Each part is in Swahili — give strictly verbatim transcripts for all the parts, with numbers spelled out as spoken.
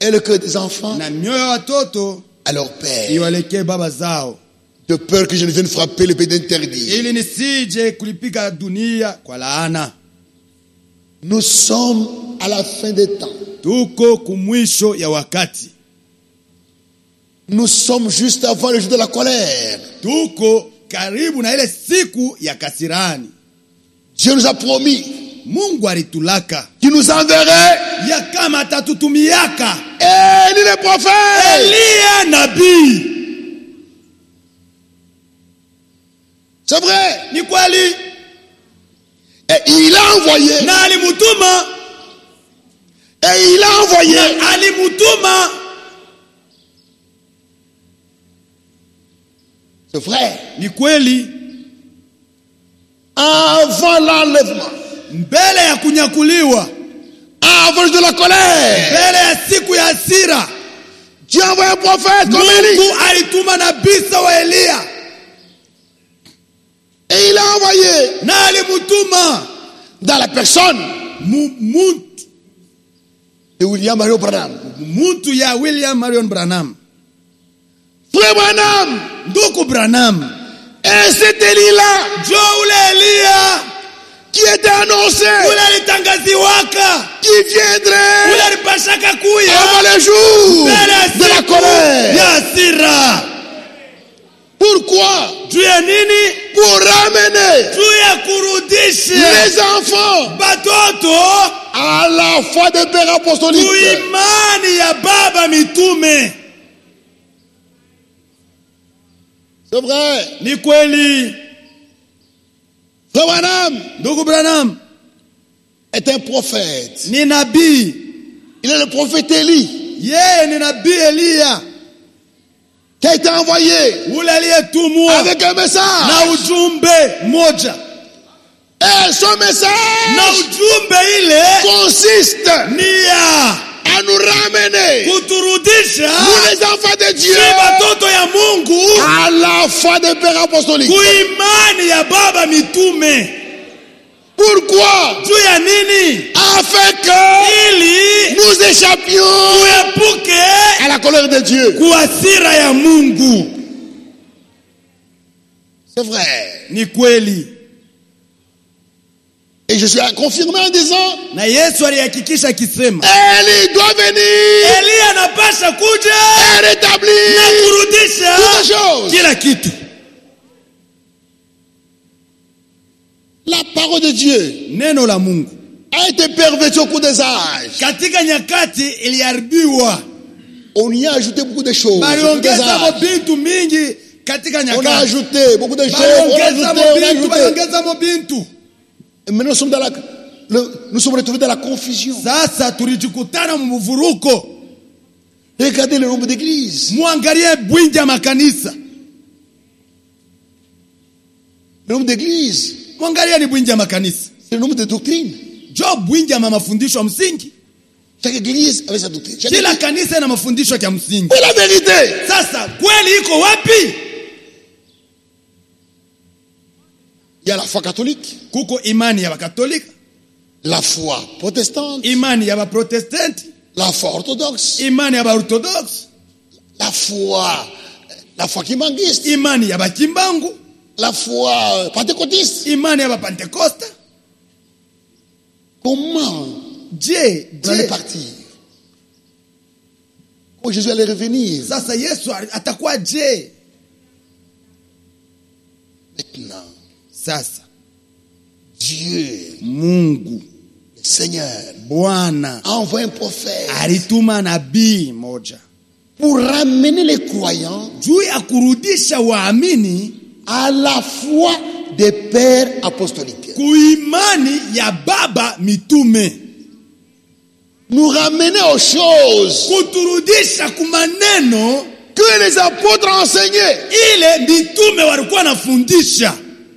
et le cœur des enfants na mioyo ya watoto à leur père, iwalekee baba zao, de peur que je ne vienne frapper le pays d'interdit. ili nisije kulipika dunia kwa laana. Nous sommes à la fin des temps. Tuko kumwisho ya wakati. Nous sommes juste avant le jour de la colère. Tuko karibu na ile siku ya kasirani. Dieu nous a promis Mungu alitulaka qu'il nous enverrait ya kama atatutumiaka Élie le prophète, Eliya nabii. c'est vrai, Ni kweli, et il a envoyé, na alimutuma, et il a envoyé, na alimutuma. c'est vrai, Ni kweli, avant l'enlèvement, mbele ya kunyakuliwa, avant le jour de la colère, mbele ya siku ya hasira, Dieu a envoyé un prophète comme Élie, Mungu alituma nabii sawa Eliya, et il a envoyé na alimutuma dans la personne mu- muntu de William Marion Branham. muntu ya William Marion Branham. Frère Branham, Ndugu Branham, et cet Élie-là jo ule Eliya qui était annoncé, ule alitangaziwaka, qui viendrait ule alipashaka kuya avant le jour mbele ya de la siku colère. ya hasira. Pourquoi? Juu ya nini? Pour ramener Juu ya kurudisha les enfants batoto à la foi des pères apostoliques. kuimani ya baba mitume. C'est vrai. Ni kweli. Frère Branham Ndugu Branham est un prophète. ni nabii. Il est le prophète Élie Yeye ni nabii Eliya qui a été envoyé ule aliyetumwa avec un message. na ujumbe moja, Et son message na ujumbe ile consiste ni ya à nous ramener, kuturudisha nous les enfants de Dieu, si batoto ya Mungu à la foi des pères apostoliques. kuimani ya baba mitume. Pourquoi? Juu ya nini? Afin que Ili nous échappions tuepuke à la colère de Dieu. kuasira ya Mungu. C'est vrai. Ni kweli. Et je suis confirmé en disant, Na Yesu alihakikisha akisema Élie doit venir Eliya anapasha kuja et na rétablir kurudisha toutes les choses. kila kitu. La parole de Dieu Neno la Mungu a été pervertie au cours des âges. katika nyakati iliharibiwa. On y a ajouté beaucoup de choses. au cours des Baliongeza mo âges. bintu mingi katika On a nyakati. ajouté beaucoup de choses. On a Baliongeza ajouté, mo on a bintu, ajouté. baliongeza mo bintu. Et maintenant, nous sommes dans la, le- nous sommes retrouvés dans la confusion. Sasa tulijikutana mvuruko. Regardez le nombre d'églises. Muangalie bwingi ya makanisa. Le nombre d'églises, Muangalie ni bwingi ya makanisa. c'est le nombre de doctrines. Jo bwingi ya mafundisho ya msingi. Chaque église avait sa doctrine. Chaque Kila église- kanisa ina mafundisho ya msingi. Mais la vérité, Sasa kweli iko wapi? il y a la foi catholique, Kuko imani ya Wakatolika, la foi protestante, imani ya Waprotestanti, la foi orthodoxe, imani ya Waorthodox, la foi, la foi kimangiste, imani ya Bakimbangu, la foi pentecôtiste. imani ya Wapentekosta. Comment Je, vous allez je. partir? Quand Jésus allait revenir, Sasa Yesu atakuwa je? maintenant, Sasa Dieu, Mungu le Seigneur, Bwana a envoyé un prophète alituma nabii moja pour ramener les croyants juu ya kurudisha waamini à la foi des pères apostoliques. kuimani ya baba mitume, Nous ramener aux choses kuturudisha kumaneno que les apôtres enseignaient. ile mitume walikuwa nafundisha.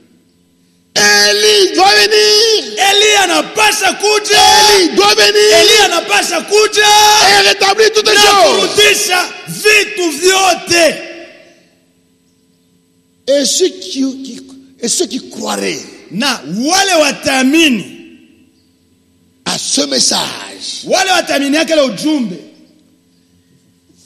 Élie doit venir. Eliya anapasha kuja, Élie doit venir Eliya anapasha kuja et rétablir toutes les na choses. kurudisha vitu vyote. Et ceux qui, qui- et ceux qui croiraient Na wale wataamini, à ce message, wale wataamini yake ile ujumbe,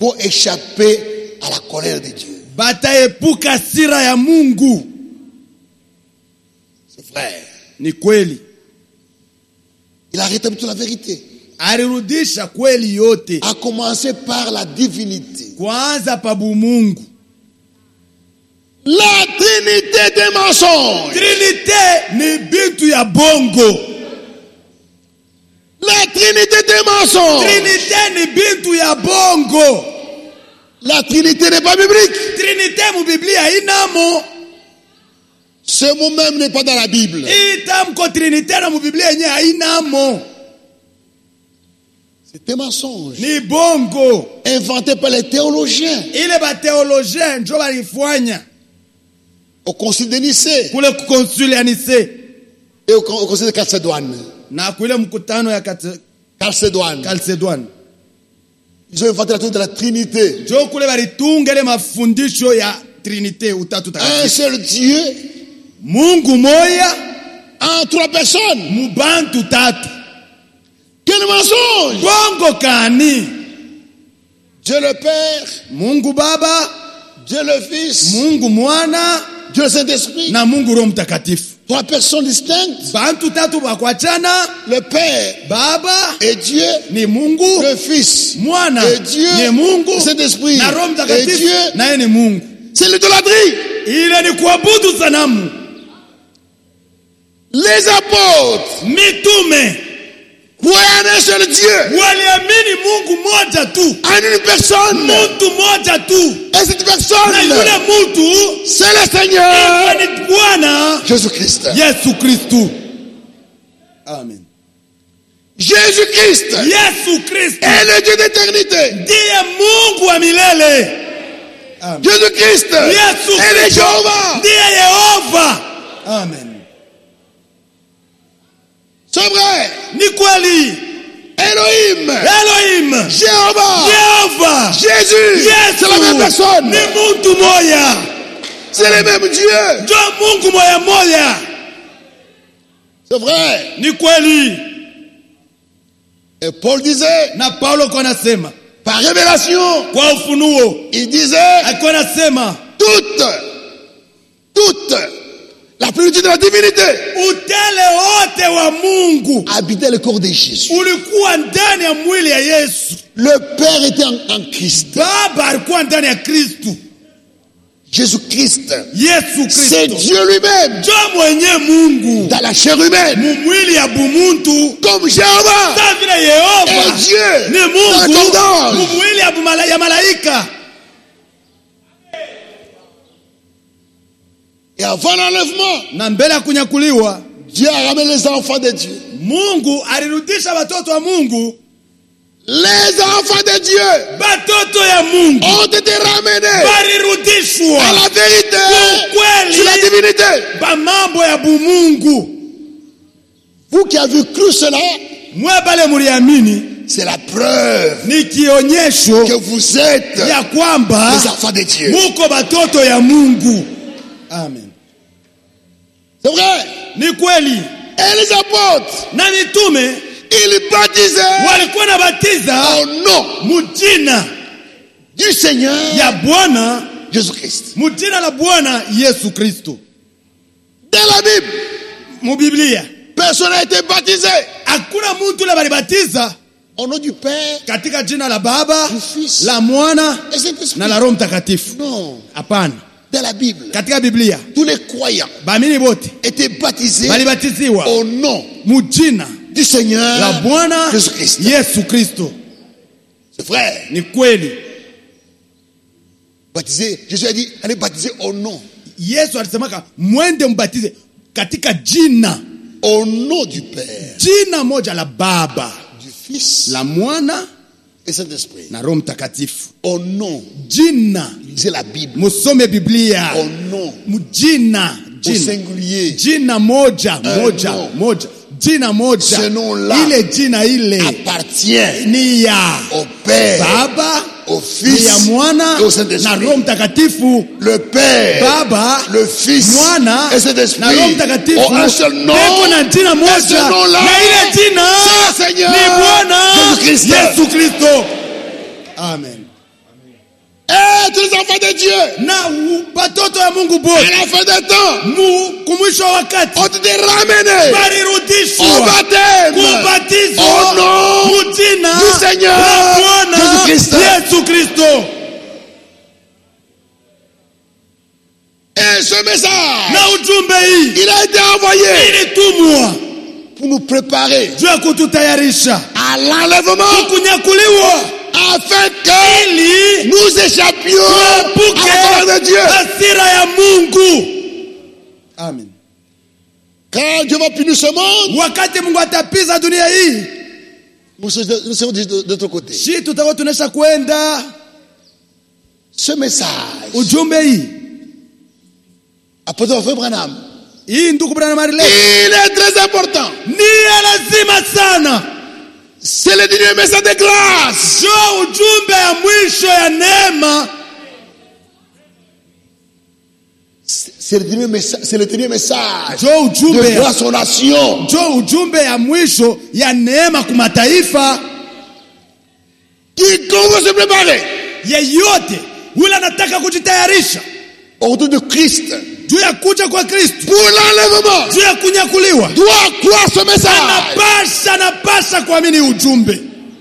pour échapper à la colère de Dieu. bataepuka hasira ya Mungu. C'est vrai. Ni kweli. Il a rétabli toute la vérité. Alirudisha kweli yote. A commencer par la divinité. Kwanza pa bumungu. La trinité des mensonges. Trinité ni bintu ya bongo. La trinité des mensonges. Trinité ni bintu ya bongo. La trinité n'est pas biblique. Trinité mu Biblia inamo. Ce mot même n'est pas dans la Bible. Itamko Trinité na mu Biblia yenye inamo. C'est un mensonge. Ni bongo. Inventé par les théologiens. Ile ba théologien njo balifanya. Au concile de Nicée. Kule concile ya Nicée. Et au, au concile de Chalcédoine. Na kule mkutano ya Chalcédoine. Chalcédoine. Ils ont inventé la théorie de la Trinité. Jo kule balitunga ile mafundisho ya Trinité utatu takatifu. Un seul Dieu. Mungu moya En trois personnes. mubantu tatu. Quel mensonge! Bongo kani. Dieu le Père. Mungu Baba. Dieu le Fils. Mungu Mwana. Dieu le Saint-Esprit. Na Mungu Roho Mtakatifu. Trois personnes distinctes. Bantu tatu bakwachana. Le Père. Baba. Et Dieu. Ni Mungu. Le Fils. Mwana. Et Dieu. Ni Mungu. Le Saint-Esprit. Na Roho Et Mtakatifu. Dieu. Na yeye ni Mungu. C'est l'idolâtrie. Ile ni kuabudu sanamu. Les apôtres. Mitume. Croyaient en un seul Dieu. Waliamini Mungu moja tu. En une personne. Mtu moja tu. Et cette personne. Na yule mtu. C'est le Seigneur. Ni Bwana. Jésus-Christ. Yesu Kristu. Amen. Jésus-Christ. Yesu Kristu. Est le Dieu d'éternité. Ndiye Mungu wa milele. Amen. Jésus-Christ. Yesu Est le Kristu. Jéhovah. Ndiye Yehova. Amen. C'est vrai. Ni kweli. Elohim. Elohim. Jéhovah. Yehova. Jésus. Yesu. C'est la même personne. Ni mtu moya. C'est le même Dieu. Jo Mungu moya moya. C'est vrai. Ni kweli. Et Paul disait, Na Paulo kwa nasema. par révélation, Kwa ufunuo. il disait, Alikuwa nasema. toute, toute la plénitude de la divinité Utele wote wa Mungu habitait le corps de Jésus. ulikuwa ndani ya mwili ya Yesu. Le Père était en, en Christ. Baba alikuwa ndani ya Kristu. Jésus-Christ, Yesu c'est Kristo. Dieu lui-même Jo mwenye Mungu. dans la chair humaine, Mu mwili ya bumuntu. comme Jéhovah Sa vile et Yehova. Dieu Ni dans Mungu. ton ange. Mu mwili ya, bumala, ya malaika. Et avant l'enlèvement, Na mbele ya kunyakuliwa. Dieu a ramené les enfants de Dieu. Mungu alirudisha watoto wa Mungu. Les enfants de Dieu Batoto ya Mungu. ont été ramenés Walirudishwa. à la vérité Ukweli. sur la divinité. Ba mambo ya bumungu. Vous qui avez cru cela, Mwe bale muriamini. c'est la preuve Ni kionyesho que vous êtes ya kwamba les enfants de Dieu. muko batoto ya Mungu. Amen. C'est vrai. Ni kweli. Et les apôtres, Na mitume ils baptisaient walikuwa na batiza au nom mujina du Seigneur ya Bwana, Jésus-Christ. mujina la Bwana Yesu Kristo. Dans la Bible, Mu Biblia personne n'a été baptisé hakuna mtu le balibatiza au nom du Père katika jina la Baba, Du Fils. la Mwana et Saint-Esprit. na la Roho Mtakatifu. Non. Hapana. Dans la Bible, Katika Biblia tous les croyants baamini bote étaient baptisés balibatiziwa au nom mujina du Seigneur la Bwana Jésus-Christ. Yesu Kristo. C'est vrai. Ni kweli. Baptisé, Jésus a dit, allez baptiser au nom. Yesu alisemaka mwende mbatize katika jina, Au nom du Père, jina moja la Baba, du Fils la Mwana et Saint-Esprit. na Roho Mtakatifu. Au nom, Jina, lisez la Bible. musome Biblia. Au nom, Mujina, au jina, singulier, jina moja Un moja nom. moja, jina moja. Ce nom-là Ile jina ile appartient ni ya au Père, Baba, au ni ya Fils Mwana et au na Saint-Esprit. Roho Mtakatifu. Le Père, Baba, le Fils Mwana et Saint-Esprit na Roho Mtakatifu ont un seul nom. eko na jina Et moja, ce nom-là, na ile jina c'est le Seigneur ni Bwana Jésus-Christ. Yesu Kristo. Amen. être les enfants de Dieu. na u- batoto ya Mungu À bote la fin des temps, mu kumwisho wa wakati on te ramené au walirudishwa baptême kubatizwa au nom mujina du Seigneur la Bwana Jésus-Christ. Yesu Kristo. Et ce message, Na ujumbe hii il a été envoyé ilitumwa pour nous préparer juu ya kututayarisha à l'enlèvement kunyakuliwa afin que ili nous échappions à tuepuke la colère de Dieu. hasira ya Mungu. Amen. Quand Dieu va punir ce monde, Wakati Mungu atapiza dunia hii, nous serons nous serons de, de, de notre côté. shi tutakuwa tunaisha kwenda. Ce message, Ujumbe hii apôtre Frère Branham, hii ndugu Branham Marile il est très important. ni ya lazima sana. C'est le dernier message de grâce. Jo ujumbe ya mwisho ya neema, C'est le dernier message, c'est le dernier message jo ujumbe de ya grâce aux nations. jo ujumbe ya mwisho ya neema kwa mataifa. Quiconque veut se préparer Yeyote yule anataka kujitayarisha au retour de Christ juu ya kuja kwa Kristo, pour l'enlèvement juu ya kunyakuliwa, doit croire ce message. anapasha anapasha kuamini ujumbe,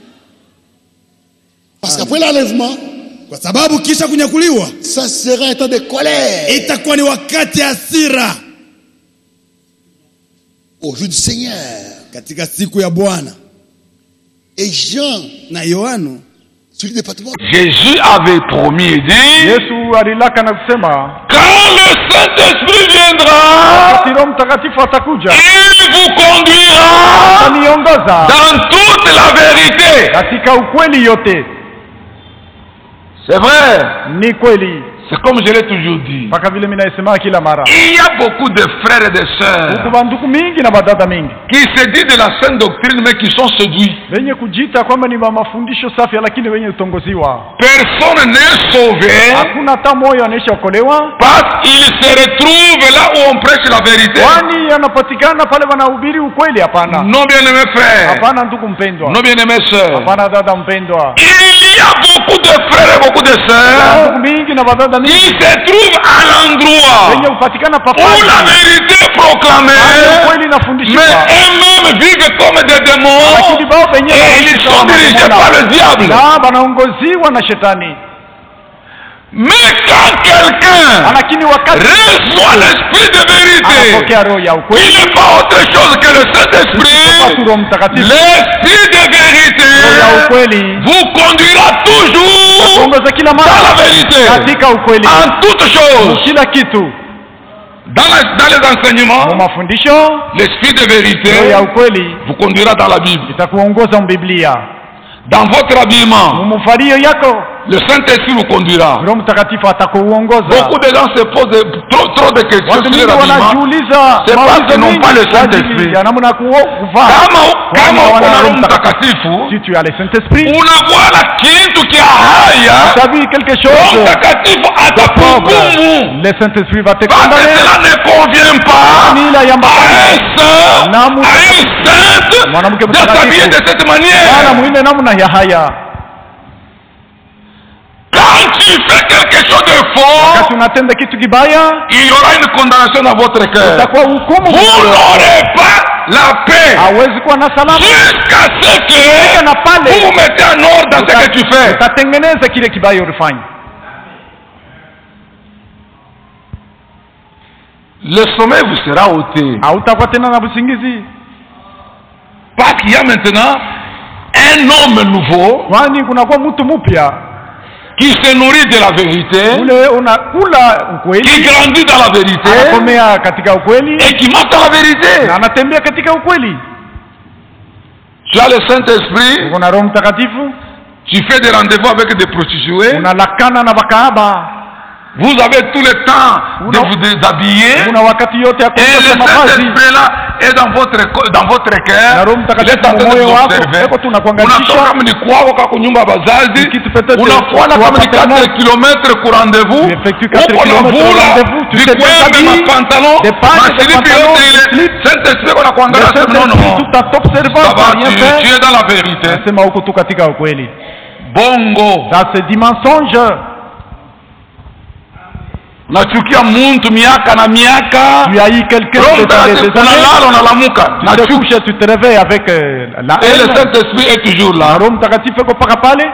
Parce qu'après l'enlèvement, kwa sababu kisha kunyakuliwa ça sera un temps de colère. itakuwa ni wakati ya hasira Au jour du Seigneur. katika siku ya Bwana. Et Jean, Na Yohano celui du département, Jésus avait promis et dit, Yesu alilaka na kusema quand le Saint-Esprit viendra, wakati Roho Mtakatifu atakuja il vous conduira ataniongoza dans toute la vérité. katika ukweli yote. C'est vrai, Ni kweli, c'est comme je l'ai toujours dit. mpaka vile mimi naisema kila mara. Il y a beaucoup de frères et de Huku sœurs banduku mingi na badada mingi qui se disent de la sainte doctrine mais qui sont séduits. wenye kujita kwamba ni mafundisho safi, lakini wenye utongoziwa. Personne n'est sauvé Hakuna hata moyo anaishaokolewa, parce qu'il se retrouve là où on prêche la vérité. kwani anapatikana pale wanahubiri ukweli. Hapana, Non, bien-aimés frères, hapana ndugu mpendwa, non, bien-aimés sœurs. hapana dada mpendwa. Il y a beaucoup de frères et beaucoup de sœurs Ndugu mingi na badada qui mingi se trouvent à l'endroit wenye kupatikana où la papali vérité est proclamée, ukweli mais nafundishwa, eux-mêmes vivent comme des démons lakini bao wenyewe et ils sont dirigés par le diable. na wanaongoziwa na shetani. Mais quand quelqu'un Lakini wakati reçoit l'esprit de vérité, anapokea roho ya il ukweli n'est pas autre chose que le kutoka Saint-Esprit. Roho Mtakatifu, L'esprit de vérité roho ya ukweli vous conduira toujours kuongoza kila dans la mara vérité, katika ukweli, en toutes choses. kila kitu, Dans, la- dans les enseignements, kwa mafundisho. l'esprit de vérité Roho ya ukweli vous conduira dans la Bible. itakuongoza mbiblia, Dans votre habillement, mumfario yako le Saint-Esprit vous conduira. Roho Mtakatifu atakuongoza. Beaucoup de gens se posent de- trop, trop de questions Watu sur mingi l'habillement. wanajiuliza C'est parce maulizo qu'ils n'ont mingi pas le kwa Saint-Esprit. ajili ya namna kuo- kuvaa. Kama Kwani kama uko hawana na Roho Roho Mtakatifu, Si tu as le Saint-Esprit, unakuwa kitu kia haya, tu as vu quelque Roho chose Mtakatifu de pauvre, atakuhukumu. le Saint-Esprit va te Parce que condamner. cela ne convient pas Kwani ila à yambatana un saint, na à mu- une sainte mwanamke de s'habiller de mtakatifu cette wala manière. muime namna ya haya. Quand tu fais quelque chose de faux, Wakati unatenda kitu kibaya, il y aura une condamnation dans votre cœur. utakuwa hukumu. Vous n'aurez pas la paix Hawezi kuwa na salama jusqu'à ce que na pale vous vous mettez en ordre dans ce que tu fais. utatengeneza kile kibaya ulifanya. Le sommeil vous sera ôté. Hautakuwa tena na usingizi, Parce qu'il y a maintenant un homme nouveau kwani kunakuwa mtu mpya qui se nourrit de la vérité, ule unakula qui ukweli, grandit dans la vérité anakomea katika ukweli et qui marche dans la vérité. na anatembea katika ukweli. Tu as le Saint-Esprit, Uko na Roho Mtakatifu, tu fais des rendez-vous avec des prostituées, unalakana na bakahaba, vous avez tout le temps de vous déshabiller, una wakati yote ya et le kukosa mavazi, Saint-Esprit-là est dans votre, co- dans votre na cœur. Roho Il est Mtakatifu en train de moyo vous wako observer. eko tunakuangalia Unatoka mnikwako kwa kunyumba bazazi, kitu peut-être unafuata kama ni tuwapatana. quatre kilomètres ku rendez-vous, Tu effectues quatre uko na kilomètres vula rendez-vous, tu te vikwembe déshabilles, mapantalon des pantalons, des masilipi pantalons, yote ile, des slips. Saint-Esprit kwa Le kuangalia sema non Saint-Esprit non, tout en t'observant ça va, sans rien tu, tu faire, es dans la vérité. anasema huko tu katika ukweli. Bongo. Ça c'est dit mensonge. Nachukia muntu miaka na miaka. Tu haïs quelqu'un Roho des années, Mtakatifu des années. unalala unalamuka. Tu te Nachukia. couches, tu te réveilles avec euh, la Et le haine. Saint-Esprit est toujours là. Roho Mtakatifu yuko paka pale.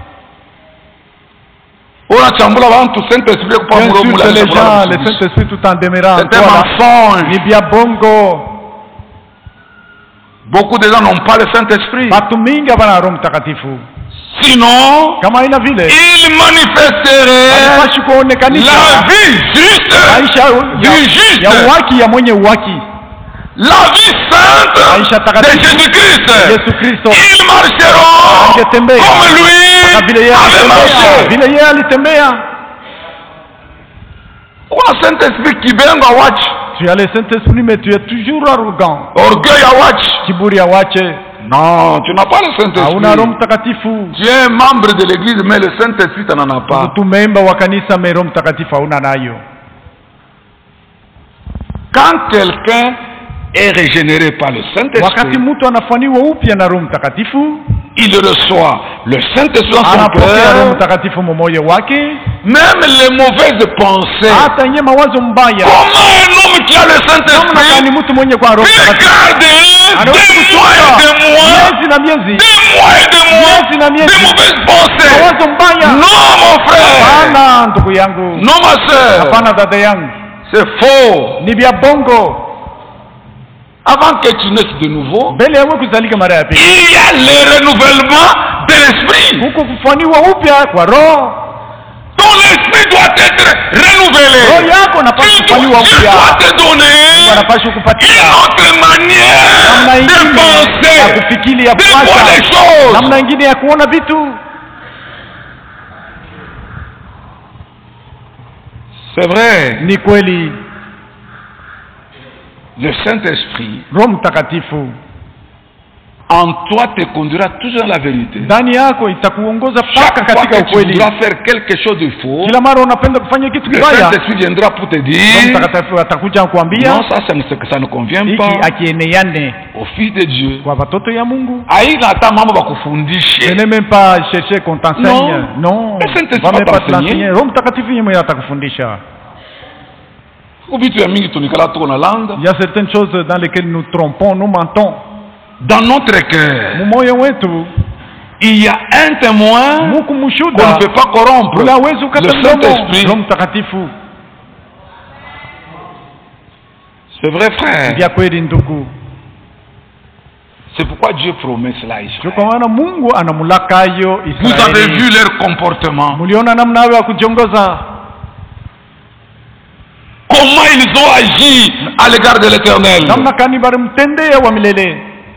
Unachambula bantu Saint-Esprit kwa Tu mromo la. insultes les gens, le Saint-Esprit tout en demeurant en C'est un toi. là. mensonge. Ni bia bongo. Beaucoup de gens n'ont pas le Saint-Esprit. Watu mingi hapana Roho Mtakatifu. Sinon, Kama ina vile il manifesterait haipashi kuonekanisha la vie juste maisha du ya, juste, ya uwaki ya mwenye uwaki, la vie sainte maisha de takatifu Jésus-Christ. Yesu Kristo. Ils marcheront Angetembea comme lui kama vile yeye avait alitembea, marché. vile yeye alitembea. Kuna Saint-Esprit kibenga watch, Tu as le Saint-Esprit mais tu es toujours arrogant. orgueil à watch. Kiburi ya wache. Non, tu n'as pas le Hauna Roho Saint-Esprit. Mtakatifu. Tu es un membre de l'église, mais le Saint-Esprit, tu n'en as pas. Mtu memba wa kanisa mais Roho Mtakatifu hauna nayo. Quand quelqu'un est régénéré par le Wakati Saint-Esprit, mtu anafanywa upya na Roho Mtakatifu, il reçoit le Saint-Esprit dans son anapokea Roho cœur. Mtakatifu mmoja wake. Même les mauvaises pensées. Hata yenye mawazo mbaya. Comment un homme qui a le Namna Saint-Esprit gani mtu mwenye kwa Roho peut Mtakatifu garder anaweza des mois et kuchunga des mois, miezi na miezi des mois et des mois, miezi na miezi des mauvaises pensées? mawazo mbaya? Non, mon frère. Hapana ndugu yangu, Non, ma soeur. hapana dada yangu, C'est faux. ni vya bongo. Avant que tu naisses de nouveau, Mbele ya wewe kuzalika mara ya pili, il y a le renouvellement de l'esprit. huko kufanywa upya kwa roho. Ton esprit doit être renouvelé. Roho yako inapaswa Il kufanywa doit, Dieu upya, doit te donner wanapaswa kupatia une autre namna manière de ingine ya penser, kufikiri, ya de voir les kuwaza, choses. namna ingine ya kuona vitu. C'est vrai. Ni kweli Le Saint-Esprit Roho Mtakatifu en toi te conduira toujours à la vérité. ndani yako itakuongoza mpaka Chaque fois katika que tu ukweli. voudras faire quelque chose de faux, Kila mara unapenda kufanya kitu le kibaya, Saint-Esprit viendra pour te Roho dire Mtakatifu atakuja kuambia non, ça, ça ne, ça ne convient hiki pas akieneane au Fils de Dieu. kwa watoto ya Mungu. Aïna hata mambo Je bakufundishe. n'ai même pas cherché qu'on t'enseigne. Non. Non. Le Saint-Esprit Va même va pas t'enseigner. t'enseigner. Roho Mtakatifu yeye mwenyewe atakufundisha. Vitu ya mingi tunikala tuko na landa Il y a certaines choses dans lesquelles nous trompons, nous mentons. dans notre cœur. Mumoyo wetu Il y a un témoin muku qu'on mushuda ne peut pas corrompre. unaweza Le ukata mdomo. Saint-Esprit. Roho Mtakatifu. C'est vrai, frère. Vya kweli ndugu. C'est pourquoi Dieu promet cela à Ndio Israël. kwa maana Mungu anamulakayo Vous avez vu Israeli. leur comportement. Muliona namna yao ya kujiongoza. Comment ils ont agi à l'égard de l'Éternel. Namna kani barimtendea wa milele.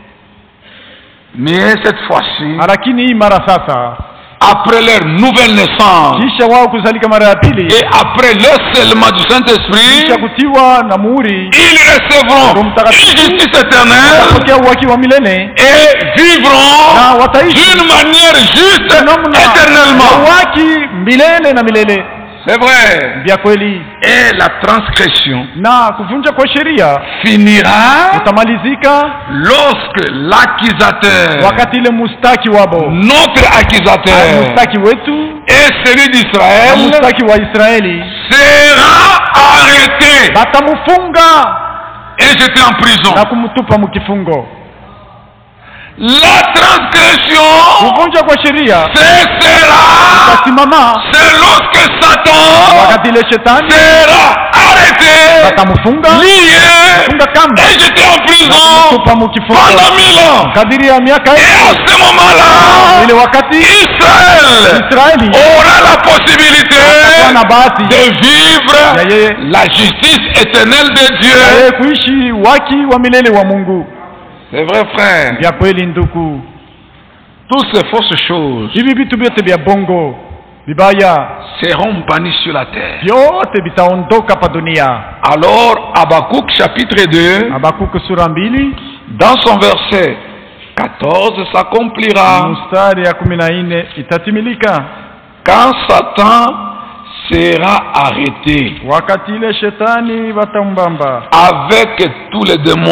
Mais cette fois-ci, Lakini hii mara sasa après leur nouvelle naissance kisha wao kuzalika mara ya pili, et après le scellement du Saint-Esprit, kisha kutiwa na muhuri, ils recevront une justice éternelle watapokea uwaki wa milele et vivront na wataishi d'une manière juste namna éternellement. uwaki milele na milele. C'est vrai. Vya kweli. Et la transgression Na kuvunja kwa sheria finira utamalizika lorsque l'accusateur, wakati ile mustaki wabo, notre accusateur mustaki wetu et celui na d'Israël mustaki wa Israeli sera arrêté batamufunga et jeté en prison. na kumtupa mkifungo. La transgression Kuvunja kwa sheria cessera. utasimama C'est lorsque Satan wakati ile shetani sera arrêté, batamufunga, lié funga kamba et jeté en na prison kumtupa mkifungo pendant mille ans. kadiri ya miaka Et à elfu. ce moment-là, Ile wakati Israël Israeli aura la possibilité atakuwa na bahati de ya vivre yeye la justice éternelle de ya Dieu. yeye kuishi waki wa milele wa Mungu. C'est vrai, frère. Vya kweli ndugu, Toutes ces fausses choses hivi vitu vyote vya bongo vibaya seront bannies sur la terre. vyote vitaondoka pa dunia. Alors, Habakkuk chapitre deux, Habakuku sura mbili dans son verset quatorze, s'accomplira mstari ya kumi na nne itatimilika quand Satan sera arrêté wakati ile shetani watambamba avec tous les démons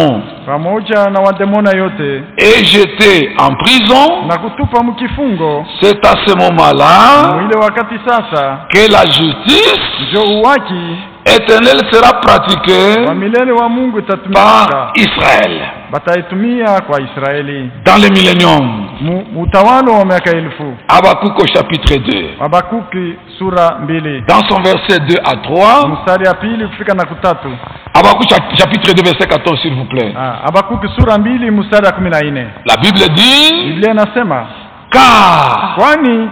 pamoja na wademona yote et jeté en prison. na kutupa mkifungo. C'est à ce moment-là Mwile wakati sasa que la justice ndio uwaki éternelle sera pratiquée wa milele wa Mungu par itatumika, Israël bataitumia kwa Israeli dans le millénium. Mu- utawalo wa miaka elfu. Habakkuk au chapitre deux. Habakuki sura mbili Dans son verset deux à trois. mstari ya pili kufika na kutatu. Habakkuk cha- chapitre deux verset quatorze s'il vous plaît. Ah, Habakuki sura mbili mstari ya kumi na nne. La Bible dit: Biblia inasema car kwani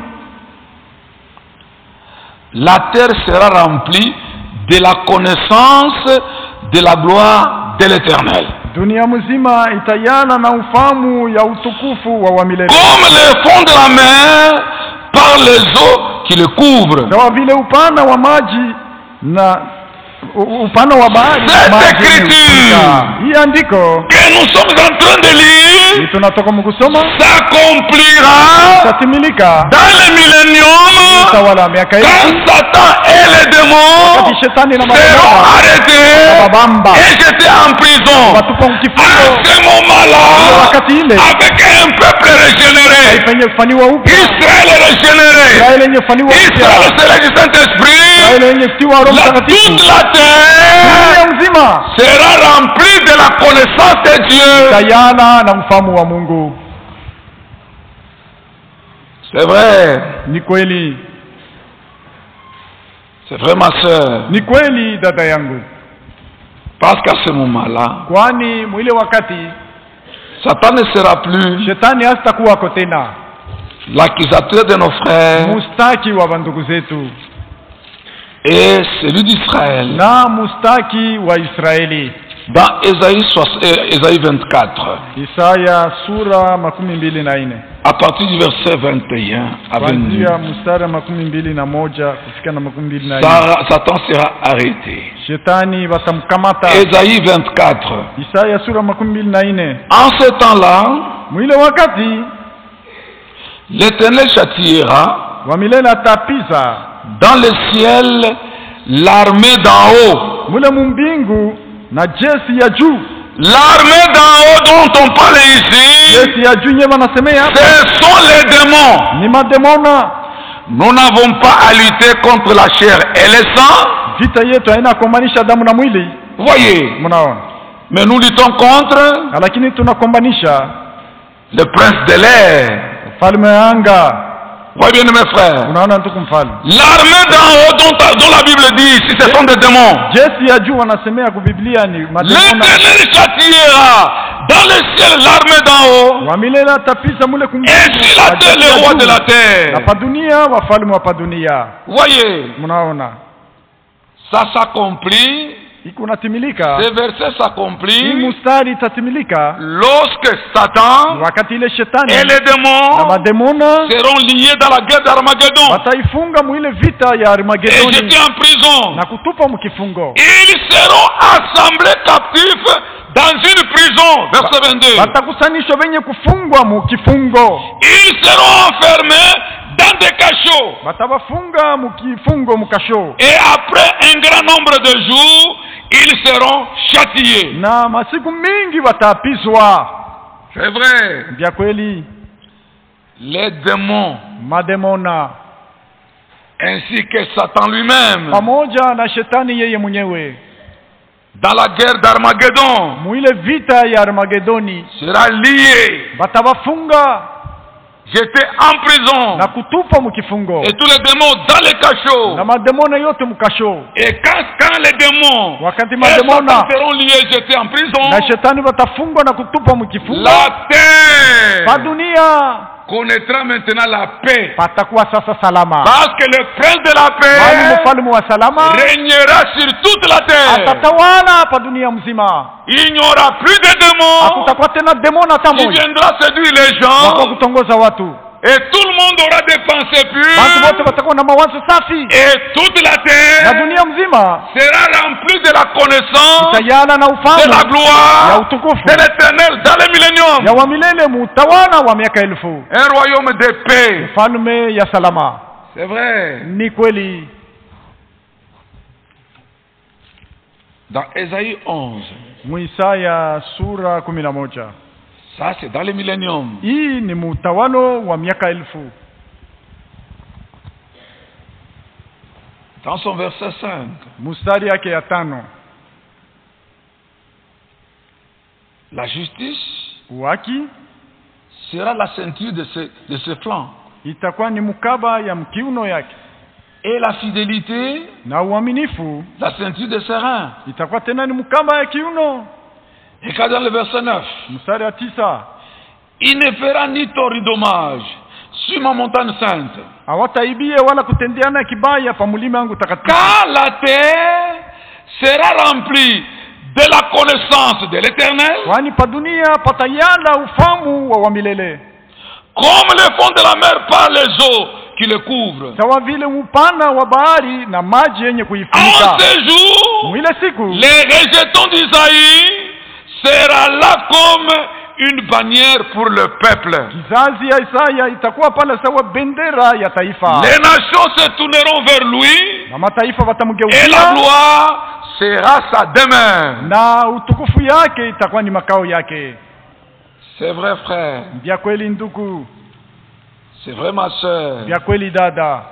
la terre sera remplie de la connaissance de la gloire de l'Éternel. dunia mzima itayana na ufahamu ya utukufu wa wamilele, Comme le fond de la mer par les eaux qui le couvrent. sawa vile upana wa maji na u- upana wa bahari na Cette maji écriture yanayofunika. Hii andiko que nous sommes en train de lire hii tunatoka mkusoma s'accomplira itatimilika dans le millénium utawala wa miaka elfu, quand Satan et les démons wakati shetani na seront mademona arrêtés wabamba et jetés en prison. watupa À mkifungo. ce moment-là, Wakati ile avec un peuple régénéré, penye kufaniwa upya, Israël est régénéré, Israeli yenye kufaniwa Israël upya, c'est le Saint-Esprit, Israeli yenye kutiwa Roho la, Mtakatifu, toute la terre dunia nzima sera remplie de la connaissance de Dieu. tayana na mfahamu wa Mungu. C'est vrai, Ni kweli, c'est vrai ma soeur. ni kweli dada yangu, Parce qu'à ce moment-là, kwani mwile wakati Satan ne sera plus shetani hasitakuwako tena l'accusateur de nos frères mustaki wa bandugu zetu et celui d'Israël. na mustaki wa Israeli. Dans Ésaïe, soix- euh, Ésaïe vingt-quatre, Isaya sura makumi mbili na nne à partir du verset vingt et un à vingt-deux, kuanzia mstari wa makumi mbili na moja kufika na makumi mbili na nne Sa- Satan sera arrêté. shetani watamkamata. Ésaïe vingt-quatre. Isaya sura makumi mbili na nne En ce temps-là, mwile wakati l'Éternel châtiera wa milele atapiza dans le ciel l'armée d'en haut. mule mumbingu na jesi ya juu. L'armée d'en haut dont on parle ici, Jesi ya juu nyewe wanasemea hapa ce sont les démons. ni mademona. Nous n'avons pas à lutter contre la chair et le sang. Vita yetu haina kuombanisha damu na mwili, Voyez, mnaona, mais nous luttons contre lakini tunakombanisha le prince de l'air. mfalme wa anga. Voyez bien mes frères. Unaona ndugu mfalme, L'armée d'en haut dont, dont la Bible dit ici, ce sont des démons. jesi ya juu wanasemea kubiblia ni mademona. L'Éternel châtiera dans le ciel l'armée d'en haut. Wa milele atapisa mule kumbingu Et sur la terre, le roi de la na terre. pa dunia wafalme wa pa dunia. Voyez, Mnaona ça s'accomplit, iko natimilika, ce verset hii s'accomplit mustari itatimilika lorsque Satan wakati ile shetani et les na démons mademona seront liés dans la guerre d'Armageddon wataifunga mwile vita ya et Armagedoni jetés en prison. na kutupa mkifungo. Ils seront assemblés captifs dans une prison. Verset vingt-deux. Watakusanishwa wenye kufungwa mukifungo, Ils seront enfermés dans des cachots. watawafunga mukifungo mukasho, Et après un grand nombre de jours, ils seront châtiés. na masiku mingi wataapizwa. C'est vrai. Vya kweli, Les démons, mademona ainsi que Satan lui-même, pamoja na shetani yeye mwenyewe dans la guerre d'Armageddon, muile vita ya Armagedoni sera lié, watawafunga jeté en prison. na kutupa mkifungo, Et tous les démons dans les cachots. na mademona yote mkasho. Et quand, quand les démons Wakati et mademona Satan seront liés, jetés en prison, na shetani watafungwa na kutupa mkifungo, la terre pa dunia connaîtra maintenant la paix. patakuwa sasa salama, Parce que le prince de la bali paix mfalme wa salama régnera sur toute la terre. atatawala pa dunia mzima. Il n'y aura plus de démons Hakutakuwa tena demona hata qui moja viendra séduire les wako gens. kutongoza watu. Et tout le monde aura des pensées Watu pures. wote watakuwa na mawazo safi, Et toute la na terre dunia mzima sera remplie de la connaissance tayana na de la ufahamu ya gloire utukufu de l'éternel dans le millénium. ya wa milele, mutawala wa miaka elfu, Un royaume de paix. falme ya salama. C'est vrai. Ni kweli, Dans Ésaïe onze. Muisaya sura kumi na moja. Ça c'est dans le millénium. Hii ni mutawalo wa miaka elfu. Dans son verset cinq. Mustari yake ya tano. La justice Uaki sera la ceinture de ses, de ses flancs. itakuwa ni mukaba ya mkiuno yake. Et la fidélité, Na uaminifu la ceinture de ses reins. itakuwa tena ni mukaba ya kiuno. Et quand dans le verset neuf, Mstari ya tisa. il ne fera ni tort ni dommage sur ma montagne sainte. Hawataibie wala kutendeana kibaya pa mulima wangu takatifu. Car la terre sera remplie de la connaissance de l'Éternel, Kwani pa dunia patayala ufamu wa wamilele. comme le fond de la mer par les eaux qui le couvrent. Sawa vile upana wa bahari na maji yenye En kuifunika. ces jours, Mwile siku les rejetons d'Isaïe sera là comme une bannière pour le peuple. kizazi ya Isaya itakuwa pale sawa bendera ya taifa. Les nations se tourneront vers lui Na mataifa et la watamgeukia gloire sera sa demeure. na utukufu yake itakuwa ni makao yake. C'est vrai, frère. Vya kweli ndugu, C'est vrai, ma soeur. vya kweli dada.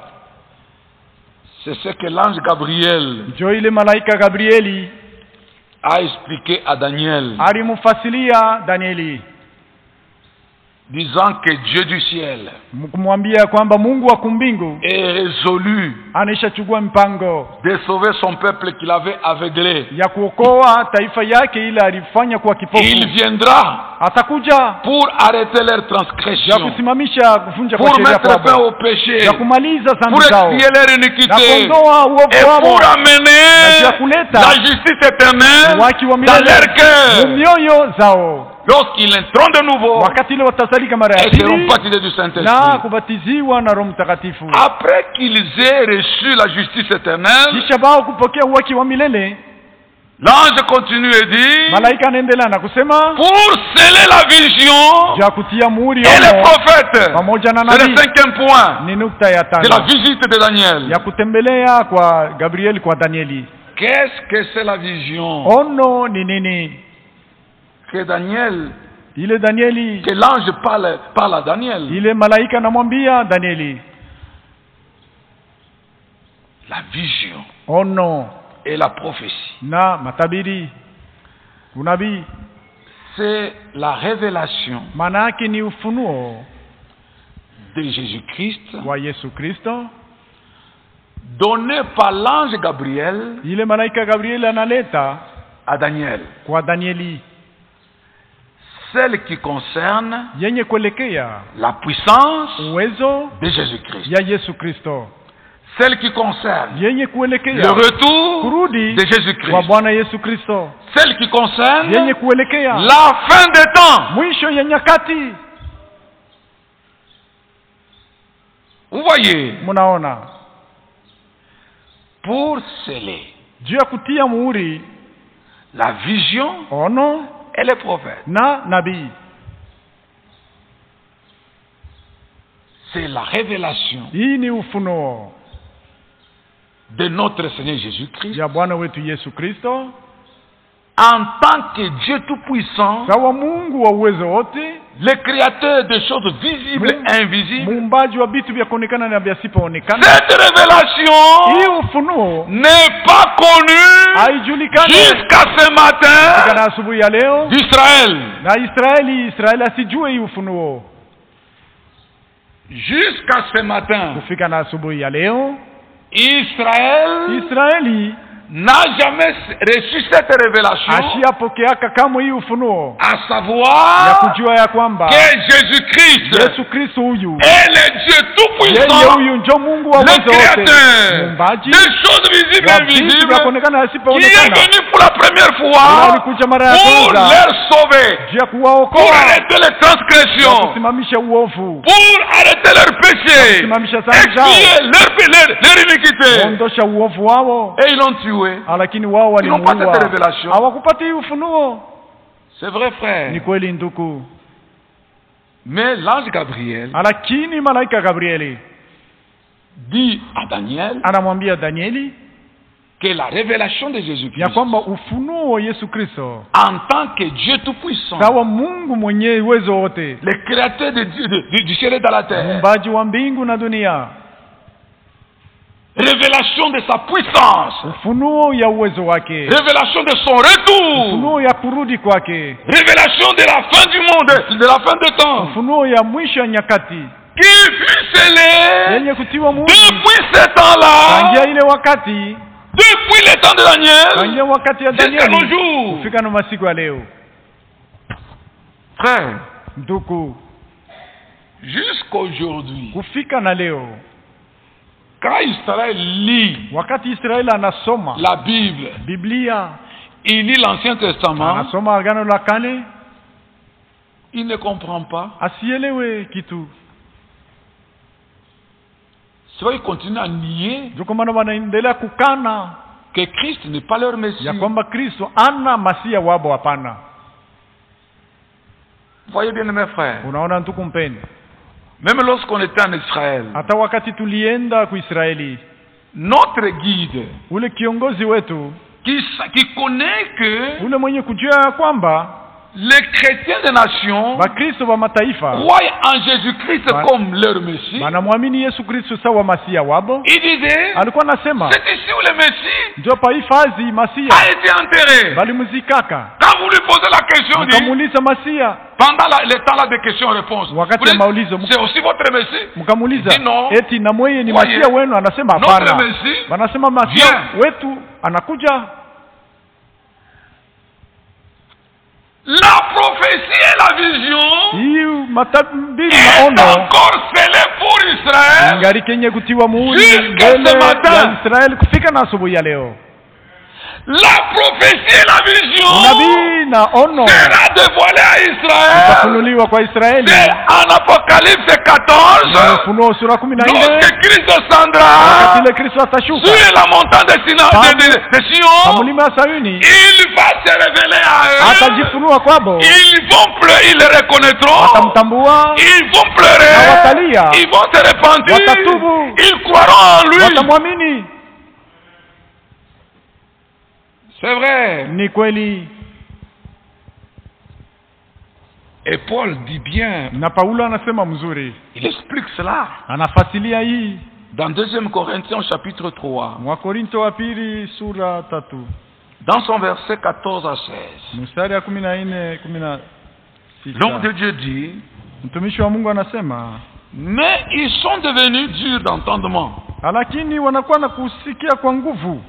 C'est ce que l'ange Gabriel Njo ile malaika Gabrieli a expliqué à Daniel, alimufasilia Danieli disant que Dieu du ciel kumwambia kwamba Mungu wa kumbingu est résolu anishachukua mpango de sauver son peuple qu'il avait aveuglé. ya kuokoa taifa yake ile alifanya kuwa Il kipofu. viendra Atakuja pour arrêter leur ya transgression, kusimamisha kuvunja kwa pour sheria mettre fin kwao, au péché, ya kumaliza pour dhambi zao expier leur na iniquité kuondoa uovu et wao pour na amener ya kuleta la justice éternelle waki wa dans milele leur cœur. mioyo zao, Lorsqu'ils entreront de nouveau wakati ile watazalika mara ya et seront pili baptisés du na Saint-Esprit. kubatiziwa na Roho Mtakatifu. Après qu'ils aient reçu la justice éternelle, Kisha bao kupokea uwaki wa milele, l'ange continue et dit, malaika anaendelea na kusema pour sceller la vision ya kutia muhuri et les humo prophètes. pamoja na C'est le nabii. cinquième point Ni nukta ya de la tano visite de Daniel. ya kutembelea kwa Gabrieli kwa Danieli. Qu'est-ce que c'est la vision Ono ni nini? que Daniel, Ile Danieli, que l'ange parle, parle à Daniel? ile malaika anamwambia Danieli, La vision ono et la prophétie, na matabiri, unabii, c'est la révélation maana yake ni ufunuo de Jésus-Christ wa Yesu Kristo. donnée par l'ange Gabriel Ile malaika Gabrieli analeta à Daniel. kwa Danieli, Celle qui concerne yenye kuelekea la puissance uwezo de Jésus-Christ. ya Yesu Kristo, Celle qui concerne yenye kuelekea le retour kurudi de kwa Jésus-Christ. Bwana Yesu Kristo, Celle qui concerne yenye kuelekea la fin des temps. mwisho ya nyakati. Vous voyez, Munaona, pour sceller juu ya kutia muhuri la vision ono et les prophètes, na nabii, c'est la révélation hii ni ufunuo de notre Seigneur Jésus-Christ ya Bwana wetu Yesu Kristo, en tant que Dieu Tout-Puissant, sawa Mungu wa uwezo wote, le créateur des choses visibles Mungu- et invisibles. muumbaji wa vitu vya kuonekana na visipoonekana. Cette révélation Hii ufunuo n'est pas connue haijulikani jusqu'à ce matin kana asubuhi ya leo d'Israël. na Israeli. Israeli asijue hii ufunuo Jusqu'à ce matin, kufika na asubuhi ya leo. Israël Israeli n'a jamais reçu cette révélation, ashiapokeaka kamwe hii ufunuo à ya savoir kujua ya kwamba que Jésus-Christ Yesu Kristo huyu est le Dieu yeye Tout-Puissant, huyu njo Mungu wa le uwezo wote, Créateur muumbaji des choses visibles wa et vitu invisibles, vya kuonekana na qui est visipoonekana, venu pour la première Yeye fois alikuja mara ya pour kwanza leur sauver, juu ya pour kuwaokoa arrêter les na transgressions, kusimamisha uovu, pour arrêter leurs péchés, kusimamisha dhambi zao, expier leur, leur, leur iniquité. kuondosha uovu wao, Et ils l'ont tué. lakini wao Ils n'ont pas cette walimuua, révélation. hawakupata hii ufunuo. C'est vrai, Ni frère. kweli ndugu, Mais l'ange Gabriel lakini malaika Gabrieli dit à Daniel, anamwambia Danieli, que la révélation de ya Jésus-Christ kwamba ufunuo wa Yesu Kristo en tant que Dieu Tout-Puissant, sawa Mungu mwenye uwezo wote, le créateur de Dieu, de- du- du ciel et de la terre, muumbaji wa mbingu na dunia, révélation de sa puissance, ufunuo ya uwezo wake, révélation de son retour, ufunuo ya kurudi kwake, révélation de la fin du monde, de la fin des temps, ufunuo ya mwisho ya nyakati qui fut scellé yenye kutiwa muhuri depuis ce temps-là, tangia ile wakati, depuis le temps de Daniel, tangia wakati ya jusqu'à nos Danieli jours. kufika na masiku ya leo. Frère, Ndugu, jusqu'aujourd'hui, kufika na leo, quand Israël lit wakati Israeli anasoma la Bible, Biblia, il lit l'Ancien Testament, anasoma Agano la Kale, il ne comprend pas. asielewe kitu. C'est vrai, il continue à nier Ndio kwa maana wanaendelea kukana que Christ n'est pas leur Messie. ya kwamba Kristo ana masia wabo. Hapana. Voyez bien, mes frères, Unaona ndugu mpendwa, même lorsqu'on était en Israël, hata wakati tulienda ku Israeli, notre guide ule kiongozi wetu, qui, sa- qui connaît que ule mwenye kujua ya kwamba les chrétiens des nations Bakristo wa mataifa croient en Jésus-Christ Ba- comme leur Messie, wanamwamini Yesu Kristo sawa masia wabo, il disait, alikuwa anasema c'est ici où le Messie ndio paifazi masia a été enterré. bali muzikaka. Quand vous lui posez la question, il dit, Mkamuuliza masia, pendant la- le temps là de questions-réponses, Wakati vous dites, ya maulizo, c'est aussi votre Messie? mkamuuliza Ndi no. eti na mweye ni Voyez, masia wenu, anasema notre hapana. Messie Wanasema masia vient. wetu anakuja. La prophétie et la vision Hii matabiri est maono encore scellée pour Israël ngari kenye kutiwa muhuri Jusqu'à mbele ce matin. ya Israeli kufika na asubuhi ya leo. La prophétie et la vision Unabii na ono sera dévoilée à Israël. itafunuliwa kwa Israeli. C'est en Apocalypse Na quatorze, Ufunuo sura kumi na nne lorsque Christ descendra wakati ile Kristo atashuka sur la montagne de, Sina, de, de, de kwa Sion, mlima wa Sayuni, il va se révéler à eux. atajifunua kwabo, Ils vont pleurer, ils le reconnaîtront. watamtambua, Ils vont pleurer. na watalia, Ils vont se repentir. watatubu, Ils croiront en lui. watamwamini. C'est vrai. Ni kweli. Et Paul dit bien, Na Paulo anasema mzuri, il explique cela anafasilia hii dans deuxième Corinthiens chapitre trois, Wakorinto wa pili sura tatu dans son verset quatorze à seize. mstari ya kumi na nne kumi na L'homme de sita. Dieu dit, Mtumishi wa Mungu anasema, mais ils sont devenus durs d'entendement, lakini wanakuwa na kusikia kwa nguvu,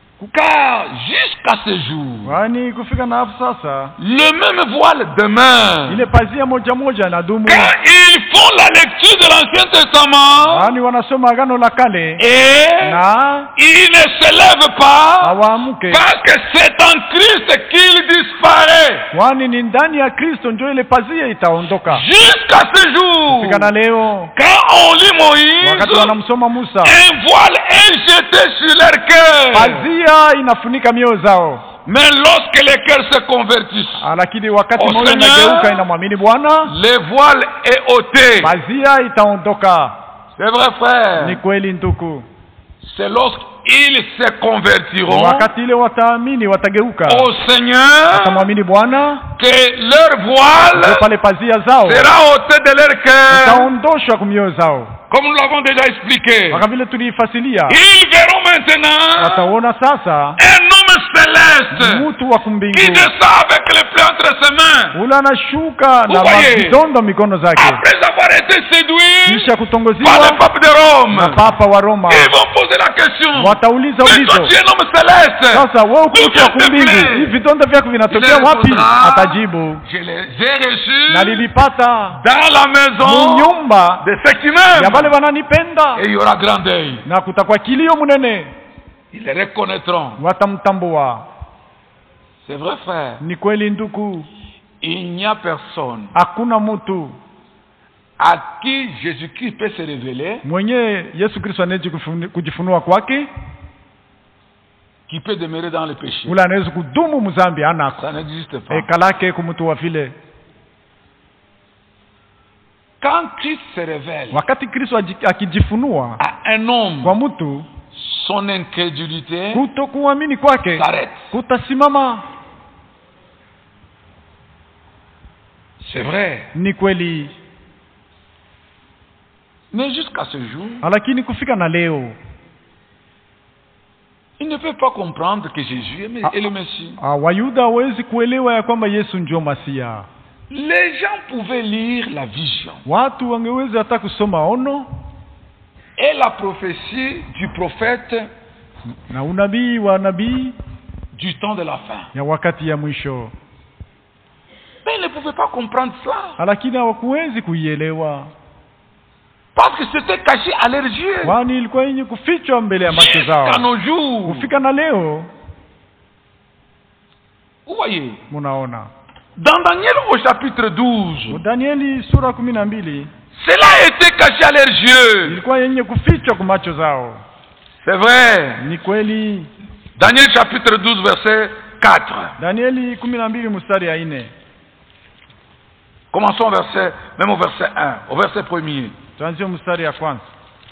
car jusqu'à ce jour, kwani kufika na hapo sasa le même voile demeure. ile pazia moja moja na dumu, Quand ils font la lecture de l'Ancien Testament kwani wanasoma Agano la Kale et na ils ne se lèvent pas, hawaamuke, parce que c'est en Christ qu'il disparaît. kwani ni ndani ya Kristo ndio ile pazia itaondoka. Jusqu'à ce jour, Kufika na leo quand on lit wakati Moïse, wanamsoma Musa, un voile est jeté sur leur cœur. pazia inafunika mioyo zao, Mais lorsque les cœurs se convertissent, lakini wakati Oh, moyo Seigneur, inageuka inamwamini Bwana, le voile est ôté. pazia itaondoka. C'est vrai, Ni frère. kweli ndugu, C'est lorsqu'ils se convertiront wakati ile wataamini, watageuka, au Seigneur watamwamini Bwana, que leur ndio voile pale pazia zao sera ôté de leur cœur, itaondoshwa kwa mioyo zao, comme nous l'avons déjà expliqué. kama vile tuliifasilia. Ils verront maintenant Wataona sasa un homme céleste mtu wa qui kumbingu descend avec les plaies entre ses mains. ule anashuka na Vous voyez? mavidondo mikono zake, Après avoir été séduit kisha par le kutongoziwa pape de Rome, na papa wa Roma. ils vont poser la question. Watauliza Mais toi, ulizo, tu es un homme céleste. sasa wewe uko mtu wa S'il te kumbingu, plaît. hivi vidonda vyako vinatokea Il wapi? répondra, Atajibu, Je les ai reçus nalivipata dans la maison munyumba de ceux qui ya m'aiment. wale wananipenda, Et il y aura grand deuil. na kutakuwa kilio munene, Ils les reconnaîtront. watamtambua. C'est vrai, frère. Ni kweli ndugu, Il n'y a personne hakuna mtu à qui Jésus-Christ peut se révéler mwenye Yesu Kristo anaweza kufuni- kujifunua kwake, qui peut demeurer dans le péché. ule anaweza kudumu mzambi, anako Ça n'existe pas. eka lake kumtu wa vile. Quand Christ se révèle Wakati Kristo aji- akijifunua à un homme, kwa mtu, son incrédulité kutokuamini kwake s'arrête. kutasimama. C'est vrai. Ni kweli, Mais jusqu'à ce jour, lakini kufika na leo il ne peut pas comprendre que Jésus est, Ah. est le Messie. ah, Wayuda hawezi kuelewa ya kwamba Yesu ndio Masia. Les gens pouvaient lire la vision Watu wangeweza hata kusoma ono et la prophétie du prophète na unabii wa nabii du temps de la fin. ya wakati ya mwisho, Mais ils ne pouvaient pas comprendre cela. lakini hawakuwezi kuielewa, Parce que c'était caché à leurs yeux. kwani ilikuwa yenye kufichwa mbele ya macho Jusqu'à zao. nos jours. Kufika na leo, Vous voyez, munaona dans Daniel au chapitre douze, Danieli sura kumi na mbili cela a été caché à leurs yeux. ilikuwa yenye kufichwa kwa macho zao. C'est vrai. Ni kweli. Daniel chapitre douze, verset quatre. Danieli kumi na mbili mstari ya nne. Commençons au verset, même au verset un, au verset premier. Tuanzie mstari ya kwanza.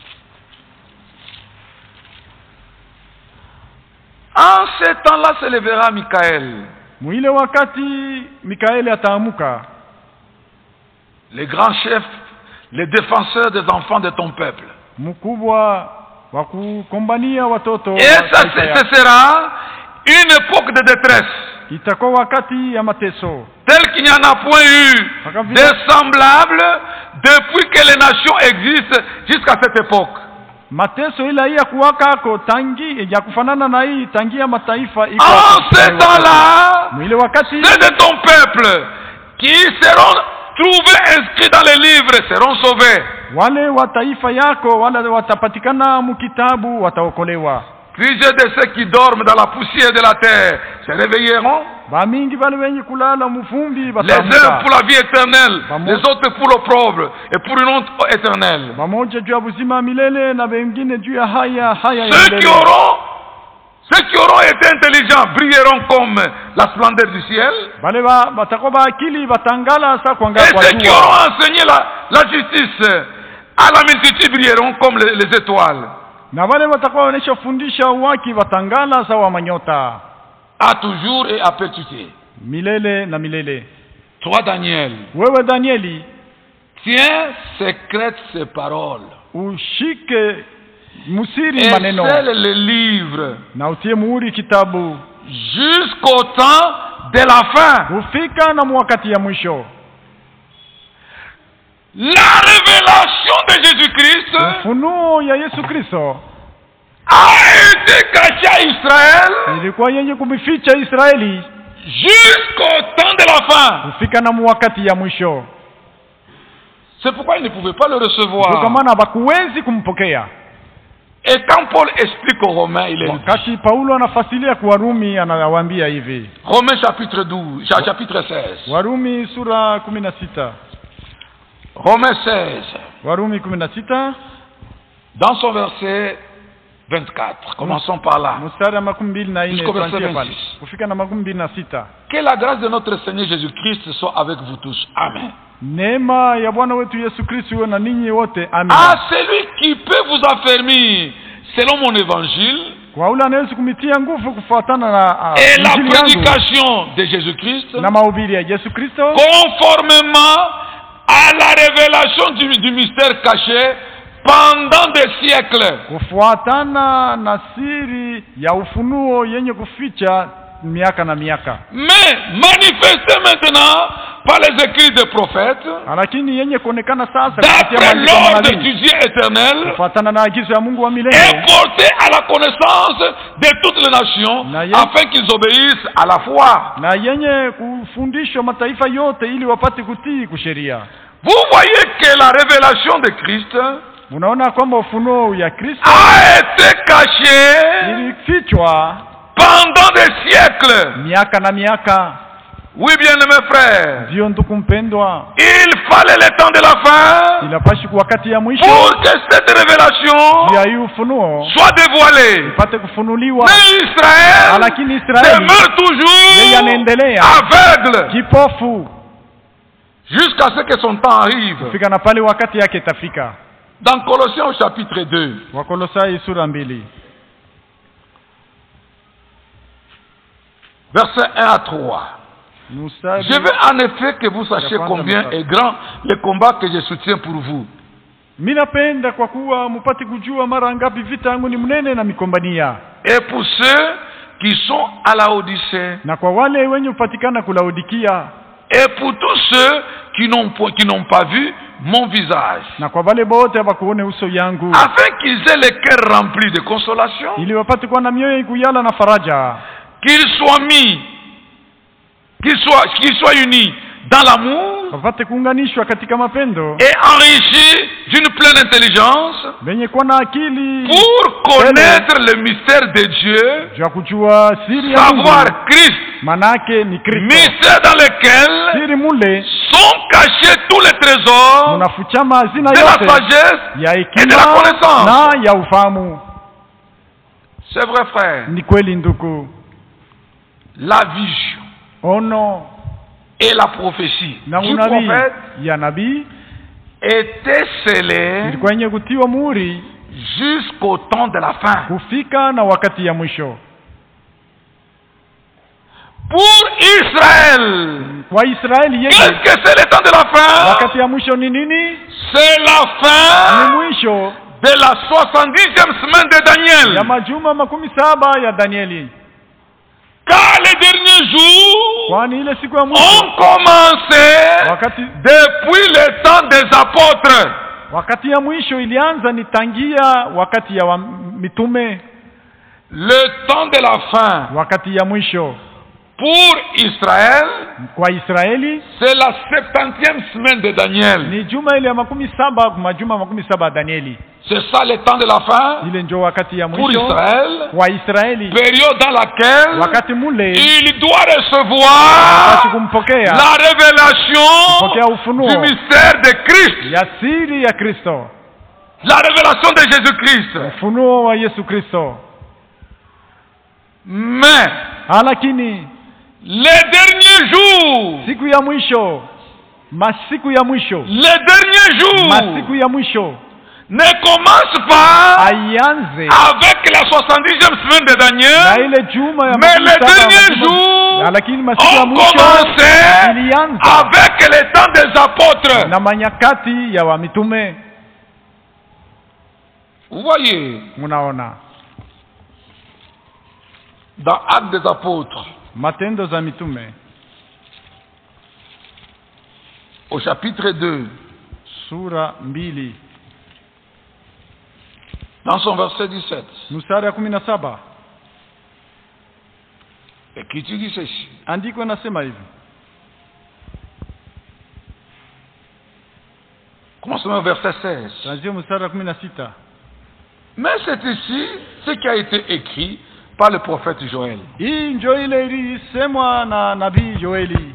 En ce temps-là se lèvera Michael, Mwile wakati Mikaeli ataamuka, le grand chef, le défenseur des enfants de ton peuple. mkubwa wa kukombania watoto Et wa ça, taifa ce yako. ce sera une époque de détresse, Itakuwa wakati ya mateso, telle qu'il n'y en a point eu de semblable depuis que les nations existent jusqu'à cette époque. mateso ila hii ya kuwakako tangi ya kufanana na hii tangia mataifa iko En hapo. ce temps-là, Mwile wakati ceux de ton peuple qui seront trouvés inscrits dans les livres seront sauvés. wale wa taifa yako wale watapatikana mkitabu wataokolewa. Plusieurs de ceux qui dorment dans la poussière de la terre se réveilleront, Bamingi wale wenye kulala mvumbi les uns bataamka, pour la vie éternelle, Vamos. les autres pour l'opprobre et pour une honte éternelle. pamoja juu ya uzima milele na wengine juu ya haya haya ya Ceux qui milele. auront, ceux qui auront été intelligents brilleront comme la splendeur du ciel, Bale ba batakuwa ba akili batangala sa et kuangaa kwa ceux qui jua. auront enseigné la, la justice à la multitude brilleront comme les, les étoiles. Na wale watakuwa wanesha fundisha uwaki batangala sawa manyota À toujours et à perpétuité. milele na milele. Toi, Daniel, Wewe Danieli, tiens secrète ces paroles ushike musiri et maneno scelle les livres na utie muhuri kitabu jusqu'au temps de la fin. kufika na mwakati ya mwisho. La révélation de Jésus-Christ Ufunuo ya Yesu Kristo a été cachée à Israël ilikuwa yenye kumificha Israeli jusqu'au temps de la fin. kufika na mwakati ya mwisho. C'est pourquoi ils ne pouvaient pas le Kwa recevoir. maana bakuwezi kumpokea. Et quand Paul explique aux Romains, il est Wakati Paulo anafasilia kwa Warumi anawaambia hivi. Romains chapitre douze, cha- chapitre seize. Warumi sura kumi na sita. Romains seize, Warumi kumi na sita dans son verset vingt-quatre. Commençons par là. mstari wa makumi mbili na nne Jusqu'au verset tuanzie pale. vingt-six. Kufika na makumi mbili na sita. Que la grâce de notre Seigneur Jésus-Christ soit avec vous tous. Amen. Neema ya Bwana wetu Yesu Kristo iwe na ninyi wote. Amen. À celui qui peut vous affermir selon mon évangile Kwa ule anaweza kumitia nguvu kufuatana na uh, et la injili yangu prédication de Jésus-Christ, na mahubiri ya Yesu Kristo conformément à la révélation du, du mystère caché pendant des siècles, kufuatana na siri ya ufunuo yenye kuficha miaka na miaka, mais manifesté maintenant par les écrits des prophètes, lakini yenye kuonekana sasa kupitia d'après maandiko ya l'ordre manabii, du Dieu éternel, kufuatana na agizo ya Mungu wa et milele, porté à la connaissance de toutes les nations, Na ye- afin qu'ils obéissent à la foi. na yenye kufundishwa mataifa yote ili wapate kutii kusheria. Vous voyez que la révélation de Christ Unaona kwamba ufunuo ya Kristo a été cachée ilifichwa pendant des siècles. miaka na miaka. Oui, bien-aimés frères, Ndio ndugu mpendwa, il fallait le temps de la fin inapashi kwa wakati ya mwisho pour que cette révélation ya hii ufunuo soit dévoilée. ipate kufunuliwa. Mais Israël Lakini Israeli demeure toujours yeye anaendelea aveugle kipofu jusqu'à ce que son temps arrive. kufika na pale wakati yake itafika. Dans Colossiens au chapitre deux, Wakolosai sura mbili versets un à trois. Mstari Je veux en effet que vous sachiez combien est grand le combat que je soutiens pour vous. minapenda kwa kuwa mupate kujua mara ngapi vita yangu ni mnene na mikombania. Et pour ceux qui sont à la Odyssée, Na kwa wale wenye upatikana kulaodikia, et pour tous ceux qui n'ont po- qui n'ont pas vu mon visage, na kwa wale bote hawakuone uso yangu, afin qu'ils aient le cœur rempli de consolation, ili wapate kuwa na mioyo ikuyala na faraja, qu'ils soient mis, qu'ils soient, qu'ils soient unis dans l'amour wapate kuunganishwa katika mapendo, et enrichis d'une pleine intelligence benye kuwa na akili pour connaître le mystère de Dieu, ya kujua siri ya Mungu, savoir Christ, manake ni Kristo, mystère dans lequel siri mule sont cachés tous les trésors munafuchama hazina de la yote sagesse ya et de hekima la connaissance. na ya ufahamu. C'est vrai, frère. Ni kweli ndugu, La vision ono et la prophétie na du unabii prophète ya nabii étaient scellées ilikuwa yenye kutiwa muhuri jusqu'au temps de la fin. kufika na wakati ya mwisho. Pour Israël, Kwa Israeli qu'est-ce yeye que c'est le temps de la fin? wakati ya mwisho ni nini? C'est la Ni fin mwisho de la soixante-dixième semaine de ya Daniel. majuma makumi saba ya Danieli, Car les derniers jours kwani ile siku ya mwisho ont commencé wakati depuis le temps des apôtres. wakati ya mwisho ilianza ni tangia wakati ya wa mitume. Le temps de la fin Wakati ya mwisho pour Israël, kwa Israeli c'est la septantième semaine de Daniel. ni juma ile ya makumi saba, majuma makumi saba ya Danieli. C'est ça le temps de la fin Ile ndio wakati ya pour mwisho Israël, kwa Israeli, période dans laquelle wakati mule il doit recevoir wakati kumpokea la révélation kupokea ufunuo du mystère de Christ, ya siri ya Kristo, la révélation de Jésus-Christ. ufunuo wa Yesu Kristo. Mais Lakini les derniers jours, siku ya mwisho, masiku ya mwisho, les derniers jours masiku ya mwisho ne commencent pas aianze avec la soixante-dixième semaine de na Daniel, ile juma ya mais makumi les saba ya derniers majuma- jours lakini masiku ya ont mwisho commencé ilianza avec le temps des apôtres. na manyakati ya wamitume. Vous voyez, Munaona dans Actes des apôtres, Matendo za Mitume au chapitre deux, sura mbili dans son verset dix-sept, mstari ya kumi na saba l'Écriture dit ceci. andiko nasema hivi. Commençons au verset seize. Tuanzie mstari wa kumi na sita. Mais c'est ici ce qui a été écrit par le prophète Joël. Hii njo ile ilisemwa na nabii Joeli,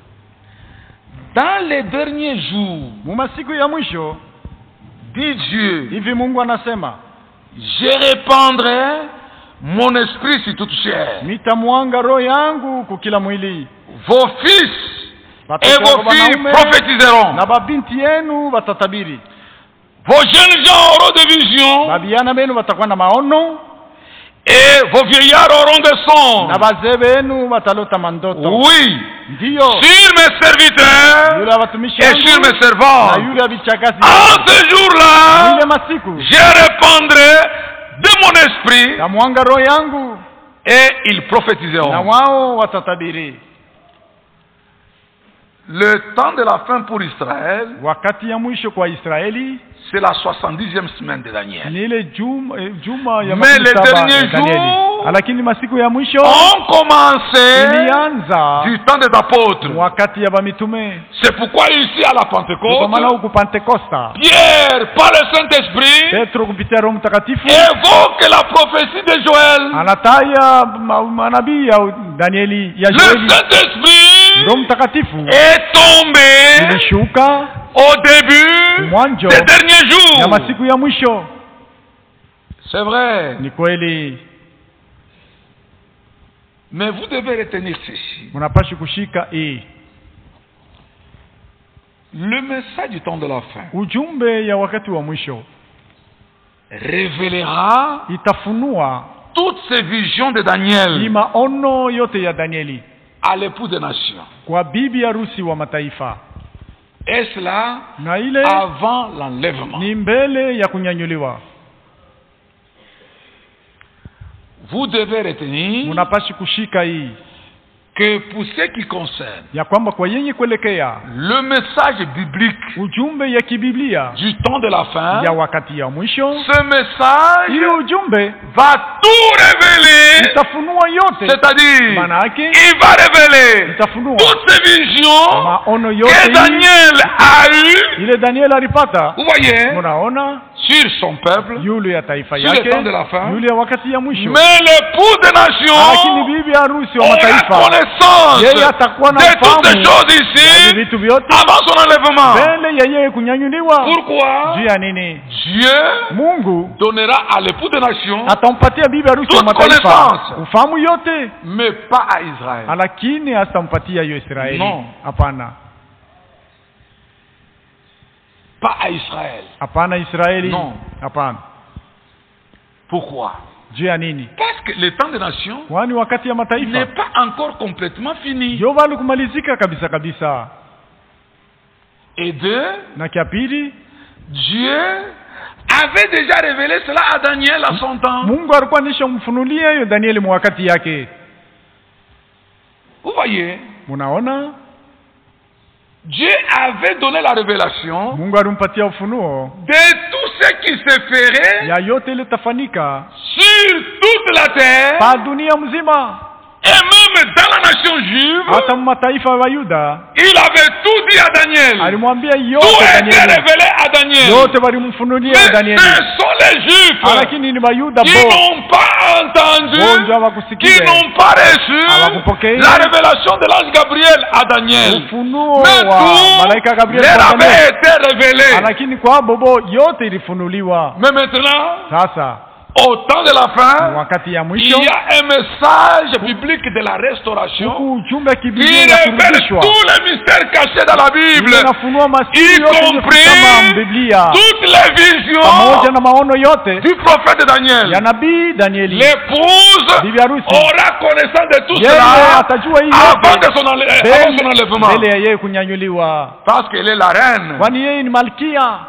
Dans les derniers jours, mumasiku ya mwisho dit Dieu, hivi Mungu anasema, je répandrai mon esprit sur toute chair. nitamwanga roho yangu kukila mwili, Vos fils et Watoto vos wako filles wanaume prophétiseront. na babinti yenu watatabiri, Vos jeunes gens auront des visions babiana benu watakuwa na maono, et vos vieillards auront des na songes. bazee benu watalota mandoto. Oui, Ndiyo sur mes serviteurs yule watumishi et sur wangu mes servants. na yule abichakasi En ce jour-là, ile masiku je répandrai de mon esprit tamwanga roho yangu et ils na prophétiseront. wao watatabiri. Le temps de la fin pour Israël, Wakati ya mwisho kwa Israeli c'est la soixante-dixième semaine de Daniel. ni ile juma, eh, juma ya Mais makumi les saba ya derniers Danieli. jours Lakini masiku ya mwisho On commencé ilianza du temps des apôtres. wakati ya bamitume. C'est pourquoi ici à la Kwa maana Pentecôte, huku Pentekosta Pierre, par le Saint-Esprit, Petro kupitia Roho Mtakatifu évoque la prophétie de Joël. anataya ma- manabii ya Danieli ya Le Joeli. Saint-Esprit Roho Mtakatifu est tombé ilishuka au début mwanzo des derniers ya jours. masiku ya mwisho. C'est vrai. Ni kweli, Mais vous devez retenir ceci. mnapashi kushika hii Le message du temps de la fin ujumbe ya wakati wa mwisho révélera itafunua toutes ces visions de Hii Daniel maono yote ya Danieli à l'époux des nations. kwa bibi harusi wa mataifa, Et cela na ile avant l'enlèvement. ni mbele ya kunyanyuliwa. Vous devez retenir Munapashi kushika hii que pour ce qui concerne ya kwamba kwa yenye kuelekea le message biblique ujumbe ya kibiblia du temps de la fin, ya wakati ya mwisho, ce message hii ujumbe va tout révéler, itafunua yote. c'est-à-dire Maana yake il va révéler itafunua toutes ces visions maono que yote hii Daniel a eues, ile Daniel alipata. vous voyez, Munaona sur son peuple, yule ya taifa sur le yake, temps de la fin. yule ya wakati ya mwisho. Mais l'époux des Lakini nations bibi harusi wa aura mataifa connaissance yeye atakuwa na de toutes ces ufahamu choses ya ici vitu vyote avant son enlèvement. mbele ya yeye kunyanyuliwa. Pourquoi Juu ya nini? Dieu Mungu donnera à l'époux des nations, atampatia bibi harusi wa toute mataifa connaissance. ufahamu yote, mais pas à Israël. lakini hatampatia hiyo Israeli. Non. Hapana, Pas à Israël. hapana Israeli. Non. Hapana. Pourquoi? Juu ya nini? Parce que le temps des nations Kwani wakati ya mataifa n'est pas encore complètement fini. ndio bado kumalizika kabisa kabisa. Et deux, Na kia pili, Dieu avait déjà révélé cela à Daniel à son temps. Mungu alikuwa anishamfunulia hiyo Danieli mwakati yake. Vous voyez, Munaona, Dieu avait donné la révélation Mungu alimpatia ufunuo de tout ce qui se ferait ya yote ile tafanika sur toute la terre pa dunia mzima, et même dans la nation juive. hata mataifa ya Yuda. Il avait tout dit à Daniel. Alimwambia Tout yote était Danieli, révélé à Daniel. yote walimfunulia Mais Danieli, ce sont les Juifs lakini ni Bayuda qui bo n'ont pas entendu, bonjo qui hawakusikia n'ont pas reçu hawakupokea la révélation de l'ange Gabriel à Daniel. ufunuo Mais wa tout malaika Gabriel leur kwa avait Danieli, été révélé. lakini kwa bobo yote ilifunuliwa. Mais maintenant, Sasa au temps de la fin, wakati ya il mwisho y a un message biblique de la restauration huku ujumbe wa qui kibiblia na révèle kurudishwa tous les mystères cachés dans la Bible, inafunua y masiri yote compris kama Biblia, toutes les visions pamoja na maono yote du prophète Daniel. ya nabii Danieli. L'épouse Bibi harusi aura connaissance de tout yeye cela atajua hii avant, yote de son, enlè- avant son mbele enlèvement. mbele ya yeye kunyanyuliwa, Parce qu'elle est la reine. kwani yeye ni malkia.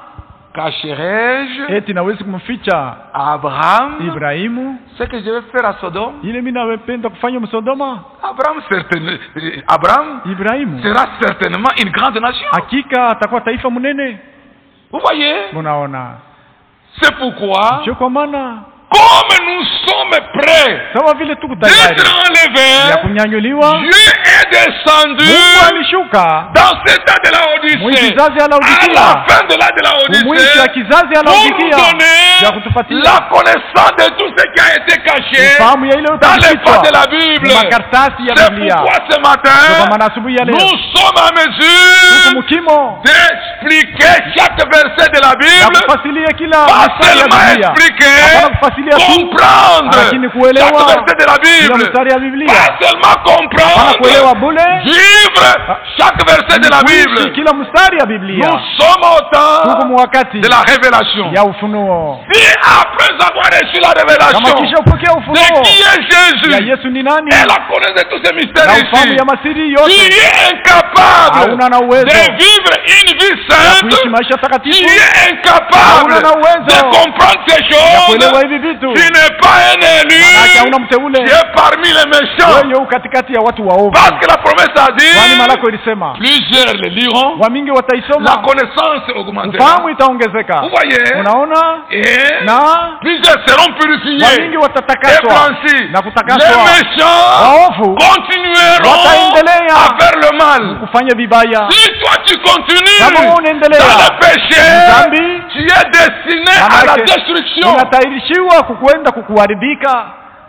Cacherai-je Eti nawezi kumficha à Abraham Ibrahimu ce que je vais faire à Sodome? ile mimi nawependa kufanya Msodoma? Abraham, certain- Abraham Ibrahimu sera certainement une grande nation. hakika atakuwa taifa mnene. Vous voyez? Munaona, C'est pourquoi, sio kwa maana comme nous sommes prêts sawa vile tuko d'être tayari ya enlevés, kunyanyuliwa, Dieu est descendu Mungu alishuka dans cet âge de la mu Odyssée, kizazi ya à Laodikia, la fin de l'âge de la mwisho ya Odyssée, kizazi ya pour nous Laodikia, ya donner kutupatia la connaissance de tout ce qui a été caché ufahamu ya ile yote dans les pages de ilifichwa la Bible. ni makaratasi ya C'est Biblia. pourquoi ce Ndio kwa matin, maana asubuhi ya leo nous sommes en tuko mesure mkimo d'expliquer chaque verset de la na Bible, kufasilia kila pas mstari ya seulement Biblia, expliquer, hapana kufasilia tu, comprendre lakini chaque kuelewa verset de la kila Bible, mstari ya Biblia, pas seulement hapana comprendre, kuelewa bule, vivre chaque verset de la kuishi Bible. kila mstari ya Nous Biblia. sommes au Tuko temps mwakati de la révélation. ya ufunuo. Si après avoir reçu la Kama révélation kisha upokea de ufunuo qui est Jésus ya Yesu ni nani et la connaissance de tous ces mystères na ufahamu ici, ya masiri tu yote, es incapable hauna na uwezo de vivre une vie ya sainte, kuishi maisha tu takatifu, es incapable hauna na uwezo de comprendre ces ya kuelewa choses, hivi vitu, tu n'es pas un élu, manake hauna mteule, tu es parmi les méchants. wewe u katikati ya watu waovu. Parce que la promesse a Kwani dit, malako ilisema plusieurs le liront, wamingi la wataisoma, connaissance augmentera. ufahamu itaongezeka. Vous voyez? Unaona, Et na plusieurs seront purifiés wamingi et watatakaswa blanchis. na Les kutakaswa, méchants waovu continueront wataendelea à faire le mal. kufanya vibaya. Si toi tu continues Kama wewe dans unaendelea le péché, dhambi, tu es destiné à la manake destruction. unatayarishiwa kukwenda kukuharibika.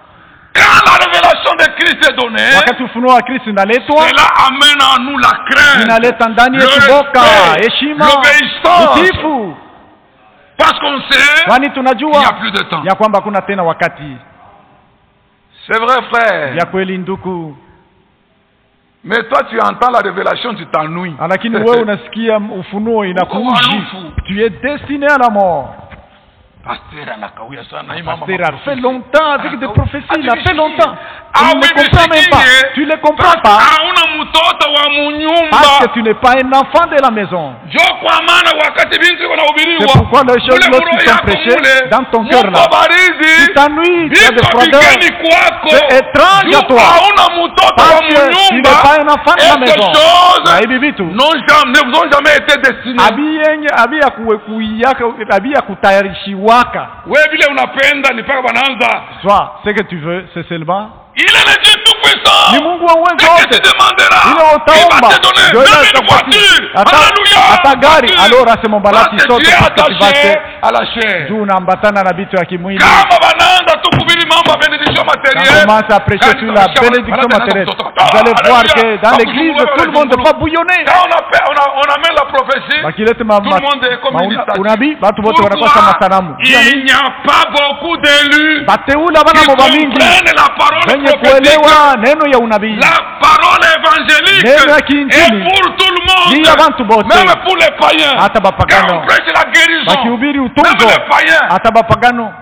Quand la révélation de Christ est donnée, Wakati ufunuo wa Kristo inaletwa, cela amène en nous la crainte, inaleta ndani le yetu boka, respect, heshima, l'obéissance. utiifu, Parce qu'on sait kwani qu'il n'y tunajua a plus de temps. ya kwamba hakuna tena wakati. C'est vrai, frère. Ya kweli ndugu, Mais toi, tu entends la révélation, tu t'ennuies. lakini wewe unasikia ufunuo inakuuji, tu es destiné à la mort. Pasteur anakawia sana. Pasteur a fait longtemps avec des prophéties, il a fait longtemps. Tu ne les comprends même pas. Tu ne les comprends pas. Parce que tu n'es pas un enfant de la maison. C'est pourquoi les choses lorsqu'ils sont prêchées dans ton cœur là, tu t'ennuies, tu as des froideurs. C'est étrange à toi. Parce que tu n'es pas un enfant de la maison. Ne vous ont jamais été destinés. Soit ce que tu veux, c'est seulement. Il est le Dieu tout-puissant. Ni Mungu wa uwezo wote. Il Ile utaomba. Donne une voiture. Alléluia. Hata gari. Alors c'est mon balati sote parce que tu vas à la chair. Juu unaambatana na vitu ya kimwili. Kama banaanza tu kuhubiri mambo ya bénédiction matérielle. Commence à prêcher sur la bénédiction matérielle. Vous allez voir que dans l'église tout le monde va bouillonner. Quand on appelle, on, a, on amène la prophétie. Bakilete ma tout le monde est comme une statue. Unabii watu wote wanakuwa kama sanamu. Il n'y a pas beaucoup d'élus. Bateula bana moba mingi. La parole kuelewa neno ya unabii. La parole évangélique neno ya kiinjili est pour tout le monde. Ni abantu bote. Même pour les païens. Hata bapagano. Quand on prêche la guérison. Bakihubiri utunzo. Même les païens. Hata bapagano.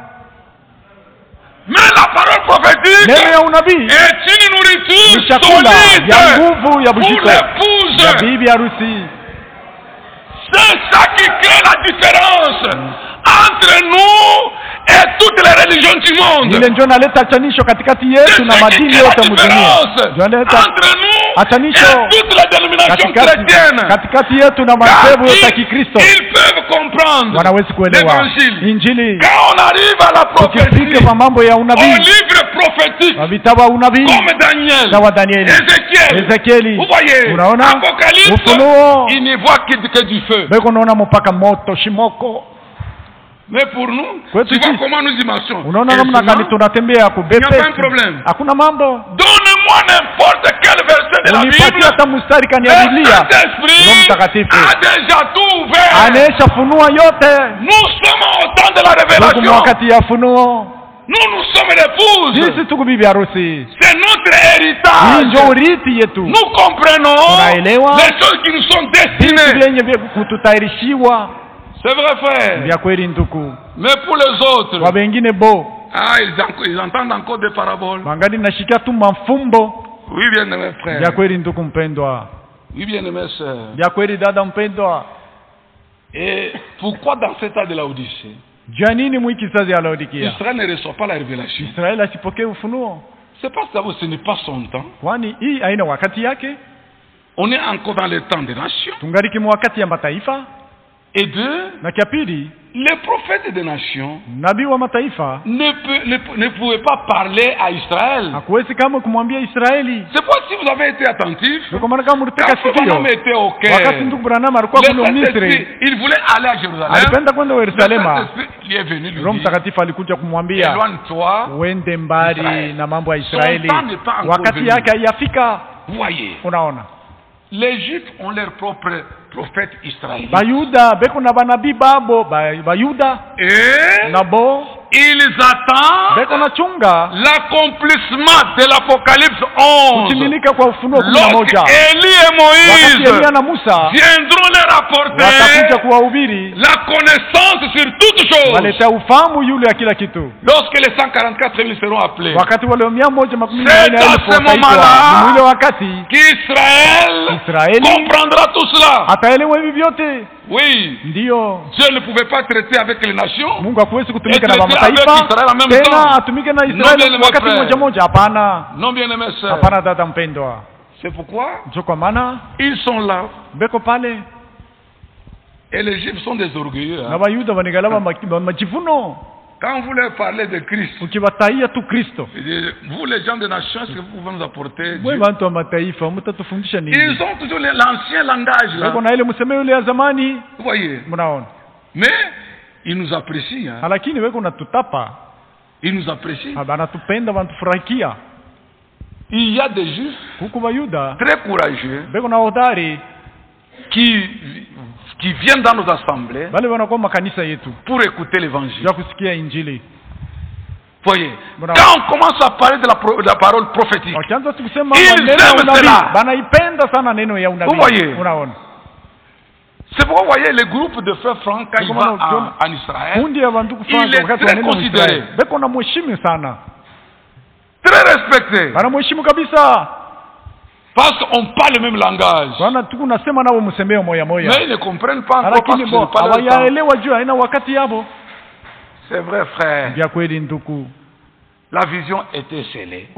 Mais la parole prophétique neno ya unabii est une nourriture chakula solide ya nguvu ya pour bujiko l'épouse. Ya bibi harusi. C'est ça qui crée la différence entre nous et toutes les religions du monde. Ile ndio naleta chanisho katikati yetu na madini yote mdunia. Entre nous atanisho et toutes les dénominations chrétiennes. Katikati yetu na madhehebu yote ya Kikristo. Ils peuvent comprendre. Wanaweza kuelewa Injili. Quand on arrive à la prophétie, kwa mambo ya unabii. Au livre prophétique. Vitabu unabii. Comme Daniel. Sawa Danieli. Ezekiel. Ezekieli. Vous voyez. Unaona? Apocalypse. Ufunuo. Il n'y voit que, que du feu. Beko naona mpaka moto shimoko. Mais pour nous, tu vois comment nous dimensions. Unaona namna gani tunatembea kubepesi. Il n'y a pas un problème. Hakuna mambo. Donne-moi n'importe quel verset de la Bible. Unipatie hata mstari kani ya Biblia. Roho Mtakatifu a déjà tout ouvert. Anesha funua yote. Nous sommes au temps de la révélation. Wakati ya funuo. Nous, nous sommes l'épouse. Sisi tuko bibi harusi. C'est notre héritage. Ndio urithi yetu. Nous comprenons Tunaelewa les choses qui nous sont destinées. Vyenye kututayarishiwa. C'est vrai, frère. Vya kweli ndugu. Mais pour les autres. Kwa wengine bo. Ah, ils, ils entendent encore des paraboles. Mangani nashikia tu mafumbo. Oui, bien aimé frère. Vya kweli ndugu mpendwa. Oui, bien aimé sœur. Vya kweli dada mpendwa. Et pourquoi dans cet état de la Odyssée? Jua nini mwiki kizazi ya Laodikia? Israël ne reçoit pas la révélation. Israël asipokee ufunuo. C'est parce que ce n'est pas son temps. Kwani hii haina wakati yake? On est encore dans le temps des nations. Tungaliki mwakati ya mataifa. Et deux, na kia pili, les prophètes des nations nabii wa mataifa ne, peut, ne, ne pouvaient pas parler à Israël. Hakuwezi kama kumwambia Israeli. C'est pourquoi si vous avez été attentif, kwa maana kama mlitaka sikio, était au Caire, wakati ndugu Branham alikuwa kule Misri, il voulait aller à Jérusalem. Alipenda kwenda Yerusalema. Il est venu lui Roho Mtakatifu alikuja kumwambia, éloigne-toi, uende mbali na mambo ya Israeli. Wakati yake haijafika. Voyez. Unaona? Les Juifs ont leur propre prophète israélien. Bayuda beko na banabii babo Bayuda. Et nabo ils attendent beko na chunga l'accomplissement de l'Apocalypse onze. Kutimilika kwa Ufunuo kumi na moja. Lorsque Élie et Moïse Elia na Musa viendront leur apporter watakuja kuwahubiri la connaissance sur toutes choses. Waleta ufahamu yule ya kila kitu. Lorsque les cent quarante-quatre mille seront appelés. Wakati wale mia moja makumi na nne elfu wataitwa. Ni ule wakati qu'Israël Israeli comprendra tout cela. Ataelewa hivi vyote. Oui. Ndio. Dieu ne pouvait pas traiter avec les nations. Mungu hakuwezi kutumika na mataifa. Tena atumike na Israeli wakati mmoja mmoja, hapana. Non bien aimé sœur. Hapana dada mpendwa. C'est pourquoi ndio kwa maana ils sont là. Beko pale. Et les Juifs sont des orgueilleux. Na Bayuda wanigalaba majivuno. Quand vous leur parlez de Christ, ukibataia tu Kristo, vous les gens des nations, ce que vous pouvez nous apporter? Wewe watu wa mataifa mtatufundisha nini? Ils ont toujours l'ancien langage là. Kuna ile mseme yule ya zamani. Vous voyez? Mnaona? Mais ils nous apprécient. Hein? Lakini wewe unatutapa. Ils nous apprécient. Banatupenda, wanatufurahikia. Il y a des Juifs huko Bayuda très courageux beko na hodari qui qui viennent dans nos assemblées pour écouter l'évangile. Injili. Voyez, quand on commence à parler de la, pro, de la parole prophétique, ils aiment cela. Vous voyez, C'est pourquoi vous voyez les groupes de frères Franck quand ils vont en, en Israël, il est très considéré, très respecté, parce qu'on parle le même langage. Mais ils ne comprennent pas encore parce que ce n'est pas leur temps. C'est vrai, frère. La vision était scellée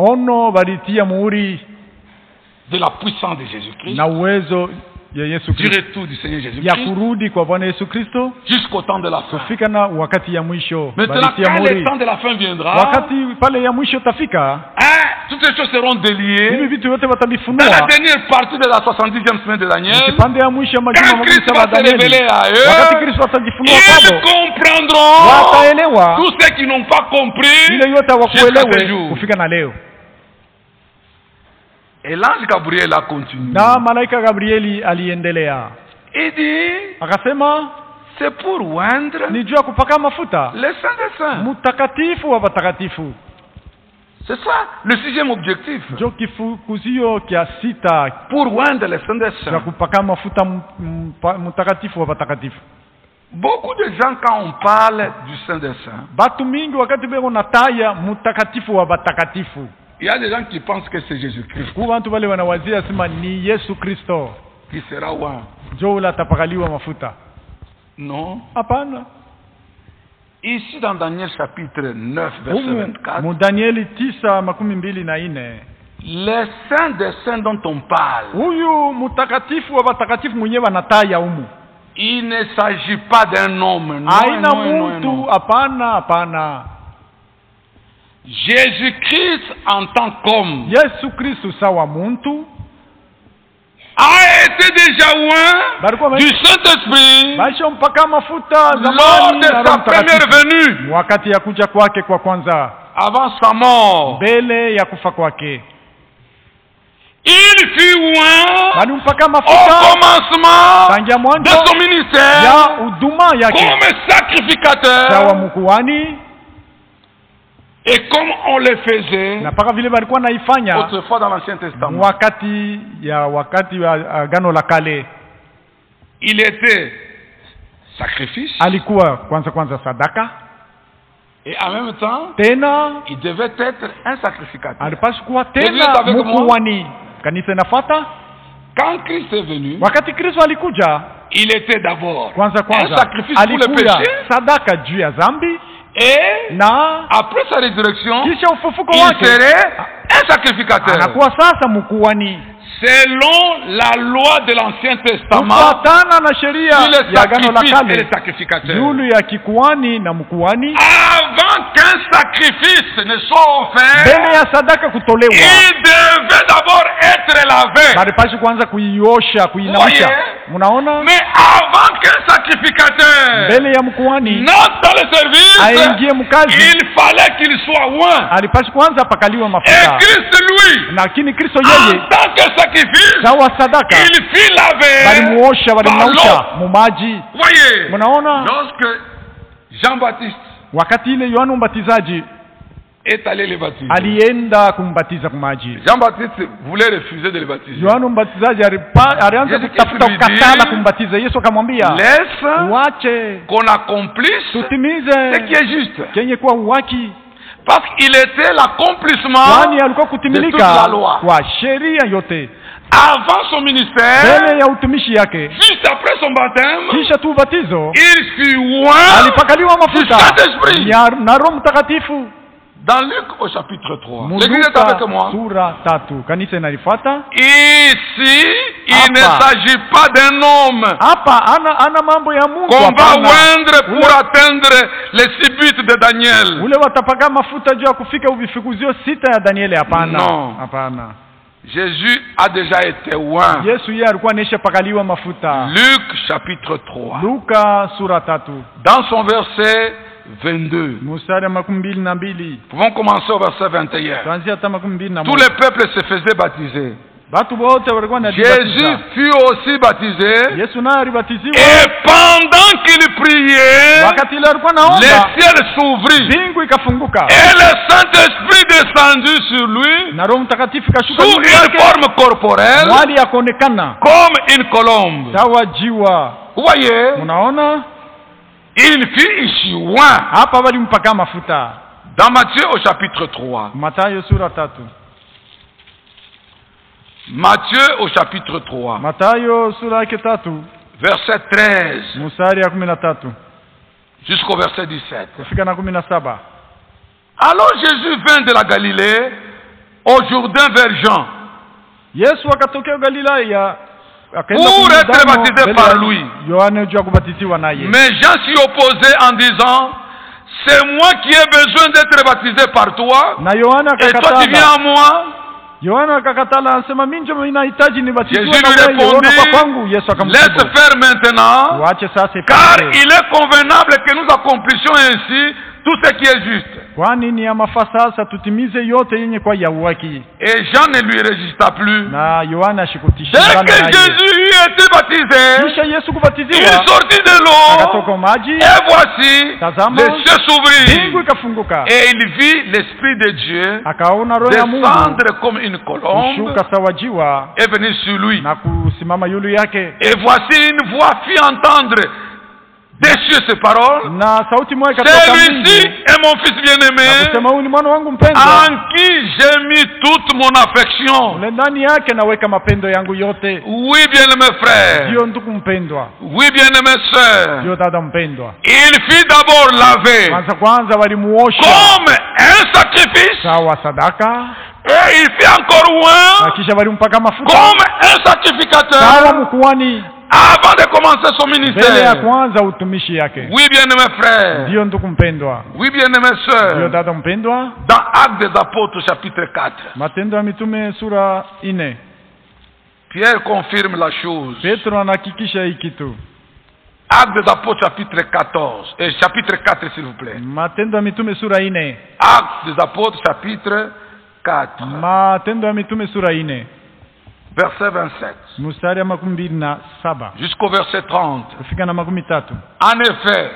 de la puissance de Jésus-Christ, du retour du Seigneur Jésus-Christ, jusqu'au temps de la fin. Maintenant, quand le temps de la fin viendra, hein, toutes les choses seront déliées. Dans la dernière partie de la soixante-dixième semaine de Daniel, quand Christ va se révéler à eux, ils comprendront tous ceux qui n'ont pas compris jusqu'à ce jour. Et l'ange Gabriel a continué. Il dit, c'est pour oindre le Saint des Saints. C'est ça, le sixième objectif. Pour oindre le Saint des Saints. Beaucoup de gens, quand on parle du Saint des Saints, il y a des gens qui pensent que c'est Jésus-Christ qui sera oint. Non. Ici dans Daniel chapitre neuf, verset vingt-quatre, les saints des saints dont on parle, il ne s'agit pas d'un homme. Non, non, non, non. Jésus-Christ en tant qu'homme a été déjà oint du Saint-Esprit lors de sa première venue, avant sa mort. Il fut oint au commencement de son ministère comme sacrificateur. Et comme on le faisait autrefois dans l'Ancien Testament, il était sacrifice et en même temps il devait être un sacrificateur. Quand Christ est venu, il était d'abord un sacrifice pour le péché. Et après sa résurrection, il serait un sacrificateur. Selon la loi de l'Ancien Testament, le sacrifice et le sacrificateur. Avant qu'un sacrifice ne soit offert, il devait d'abord être lavé. Voyez? Mais avant qu'un sacrificateur n'entre dans le service, il fallait qu'il soit oint. Et Christ, lui, en tant que sacrifice, il fit laver par l'eau. Voyez, lorsque Jean-Baptiste est allé les baptiser, Jean-Baptiste voulait refuser de les baptiser. Jésus laisse qu'on accomplisse ce qui est juste, parce qu'il était l'accomplissement de toute la loi. Avant son ministère, juste après son baptême, il fut oint du Saint-Esprit. Dans Luc au chapitre trois, l'église est avec moi. Ici, il ne s'agit pas d'un homme qu'on va oindre pour atteindre les six buts de Daniel. Non. Jésus a déjà été oint. Luc chapitre trois. Dans son verset vingt-deux. Nous pouvons commencer au verset vingt et un. Tous les peuples se faisaient baptiser. Jésus fut aussi baptisé. Et pendant qu'il priait, le ciel s'ouvrit. Et le Saint-Esprit descendit sur lui sous une forme corporelle comme une colombe. Vous voyez? Munaona? Il fit ishiwa. Hapa walimpaka mafuta. Dans Matthieu au chapitre trois. Mathayo sura tatu. Matthieu au chapitre trois. Mathayo sura yake tatu. Verset treize. Mstari ya kumi na tatu. Jusqu'au verset dix-sept. Kufika na kumi na saba. Alors Jésus vint de la Galilée au Jourdain vers Jean. Yesu akatokea Galilaya pour être baptisé par lui. Yohane juu ya kubatizwa naye. Mais Jean s'y opposait en disant, c'est moi qui ai besoin d'être baptisé par toi. Na Yohane et toi tu viens à moi. Yohane akakatala anasema mimi ndio ninahitaji nibatizwe na wewe kwangu. Yesu akamjibu, laisse faire maintenant, waache sasa, car il est convenable que nous accomplissions ainsi tout ce qui est juste. Kwani ni ya mafaa sasa tutimize yote yenye kwa ya haki. Et Jean ne lui résista plus. Na Yohana ashikutisha. Dès que Jésus eut été baptisé, kisha Yesu kubatizwa, il sortit de l'eau. Akatoka maji. Et voici, tazama, les cieux s'ouvrirent. Mbingu ikafunguka. Et il vit l'esprit de Dieu akaona roho ya Mungu descendre comme une colombe kushuka sawa jiwa et venir sur lui. Na kusimama yulu yake. Et voici une voix fit entendre des cieux ces paroles. Celui-ci est mon fils bien-aimé, en qui j'ai mis toute mon affection. Oui, bien-aimé frère. Oui, bien-aimé sœur. Il fit d'abord laver comme un sacrifice. Et il fit encore loin comme un sacrificateur avant de commencer son ministère. Oui, bien-aimé frère. Oui, bien-aimé sœur. Dans Actes des Apôtres chapitre quatre, Pierre confirme la chose. Actes des Apôtres chapitre quatorze, et chapitre quatre s'il vous plaît. Actes des Apôtres chapitre quatre. Verset vingt-sept. Jusqu'au verset trente. En effet,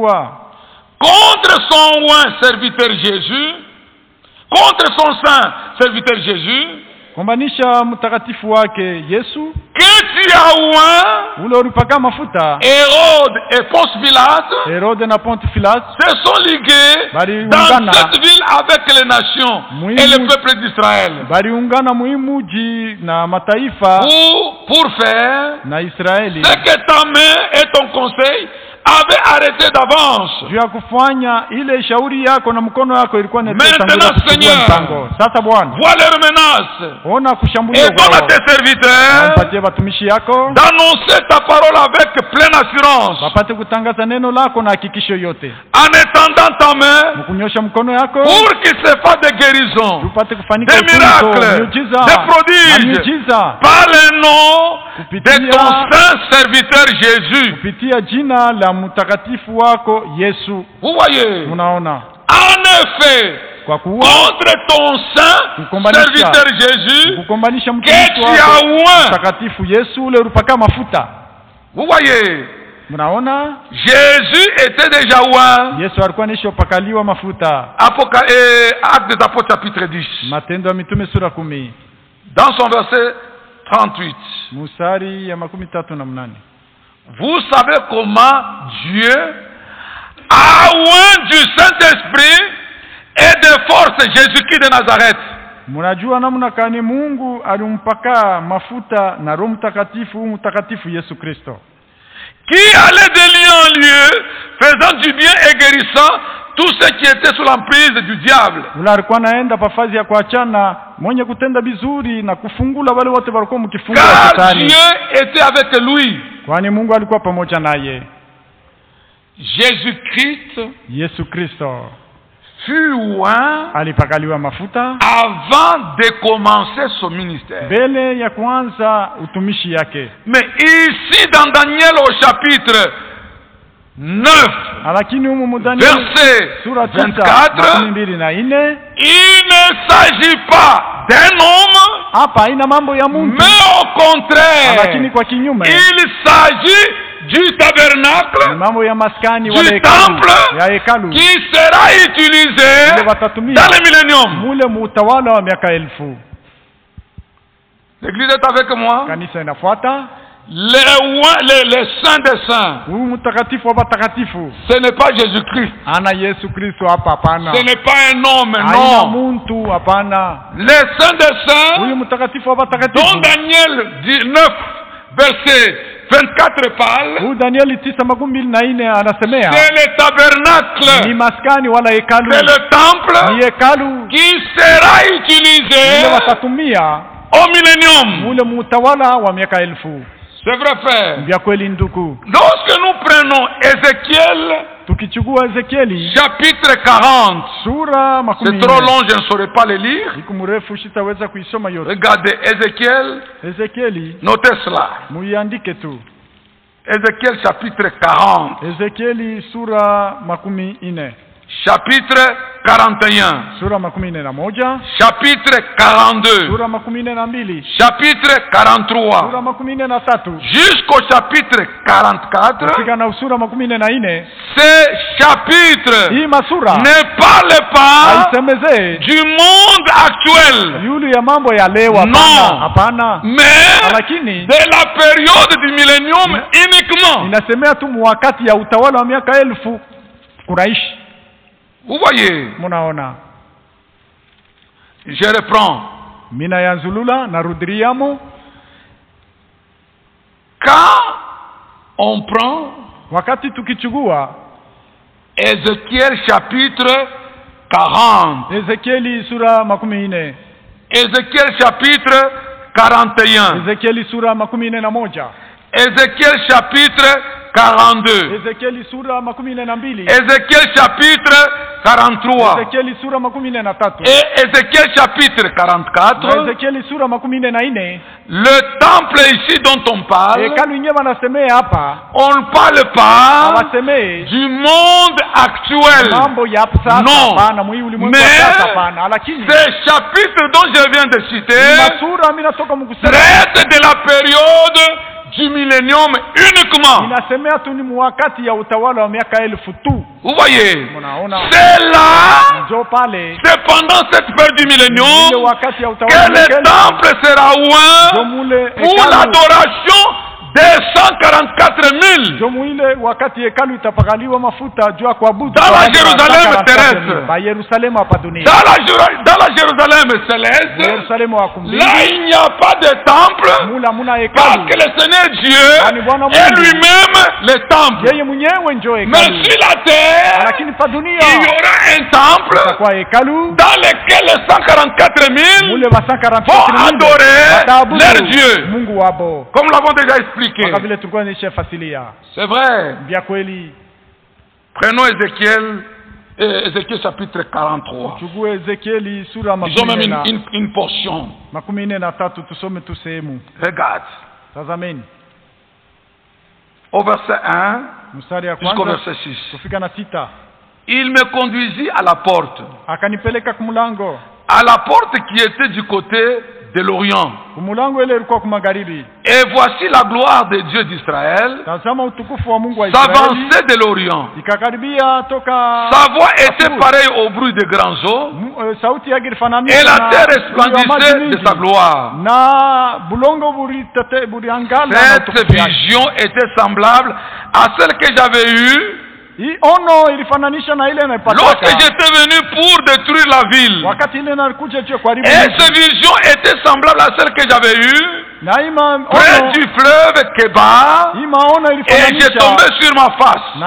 contre son oint serviteur Jésus, contre son saint serviteur Jésus, kumbanisha mtakatifu wake Yesu, keti ya oint, ule ulipaka mafuta, Hérode et Ponce Pilate, Hérode na Ponce Pilate se sont ligués dans cette ville avec les nations muimu, et le peuple d'Israël. Baliungana muimuji na mataifa pour, pour faire na Israeli ce que ta main et ton conseil avait arrêté d'avance. Juu ya kufanya ile shauri yako na mkono yako ilikuwa Maintenant, Seigneur, sasa Bwana, vois leurs menaces. Ona kushambulia et donne à tes serviteurs mpatie watumishi yako d'annoncer ta parole avec pleine assurance. Wapate kutangaza neno lako na hakikisho yote. En étendant ta main mkunyosha mkono yako pour qu'il se fasse des guérisons, tupate kufanika des miracles, des prodiges par le nom de ton saint serviteur Jésus. Kupitia jina la mtakatifu wako Yesu. Vous voyez? Munaona? En effet, contre ton saint serviteur Jésus, que tu as oint. Mtakatifu Yesu ule ulipaka mafuta. Vous voyez? Munaona? Jésus était déjà oint. Yesu alikuwa nishopakaliwa mafuta. Apoca eh, Actes des Apôtres chapitre dix. Matendo ya Mitume sura kumi. Dans son verset trente-huit. Musari ya makumi tatu na mnane. Vous savez comment Dieu a oint du Saint-Esprit et de force Jésus-Christ de Nazareth. Munajua namna kani Mungu alimpaka mafuta na Roho Mtakatifu mtakatifu Yesu Kristo, qui allait de lieu en lieu faisant du bien et guérissant tous ceux qui étaient sous l'emprise du diable. Ula alikuwa naenda pafazi ya kuachana mwenye kutenda bizuri na kufungula wale wote walikuwa mkifunga shetani. Dieu était avec lui. Kwani Mungu alikuwa pamoja naye. Jésus-Christ, Yesu Kristo, fut oint alipakaliwa mafuta avant de commencer son ministère. Mbele ya kuanza utumishi yake. Mais ici dans Daniel au chapitre neuf, verset vingt-quatre, il ne s'agit pas d'un homme, mais au contraire, il s'agit du tabernacle, du temple qui sera utilisé dans le millénium. L'église est avec moi. Les, les, les saints des saints. Ce n'est pas Jésus-Christ. Ce n'est pas un homme, non. Les saints des saints, dont Daniel dix-neuf, verset vingt-quatre parle, c'est le tabernacle, c'est le temple qui sera utilisé au millénium. C'est vrai, frère. Lorsque nous prenons Ézéchiel, chapitre quarante, c'est trop long, je ne saurais pas le lire. Regardez, Ézéchiel, notez cela. Ézéchiel chapitre quarante. Chapitre quarante et un. Chapitre quarante-deux. Chapitre quarante-trois. Jusqu'au chapitre quarante-quatre. Ce chapitre ne parle pas du monde actuel. Non. Mais de la période du millénium uniquement. Vous voyez, je reprends. Quand on prend Ézéchiel chapitre quarante, Ézéchiel chapitre quarante et un, Ézéchiel chapitre quarante-deux, Ézéchiel chapitre quarante-trois et Ézéchiel chapitre quarante-quatre. Le temple ici dont on parle, on ne parle pas du monde actuel. Non. Mais ces chapitres dont je viens de citer traitent de la période du millénium uniquement. Vous voyez, c'est là, c'est pendant cette période du millénium que le temple sera oint pour l'adoration des cent quarante-quatre mille dans la Jérusalem terrestre. Dans la, dans la Jérusalem céleste, là il n'y a pas de temple parce que le Seigneur Dieu est lui-même le temple. Mais sur la terre, il y aura un temple dans lequel les cent quarante-quatre mille vont adorer leur Dieu. Comme l'avons déjà expliqué. C'est vrai. Prenons Ézéchiel, Ézéchiel chapitre quarante-trois. Ils ont même une, une, une portion. Regarde. Au verset un jusqu'au verset six. Il me conduisit à la porte. À la porte qui était du côté de l'Orient. Et voici la gloire de Dieu d'Israël s'avançait de l'Orient. Sa voix était pareille au bruit de grands eaux. Et la terre resplendissait de sa gloire. Cette vision était semblable à celle que j'avais eue lorsque j'étais venu pour détruire la ville. Et cette vision était semblable à celle que j'avais eue près du fleuve Kébar, et j'ai tombé sur ma face.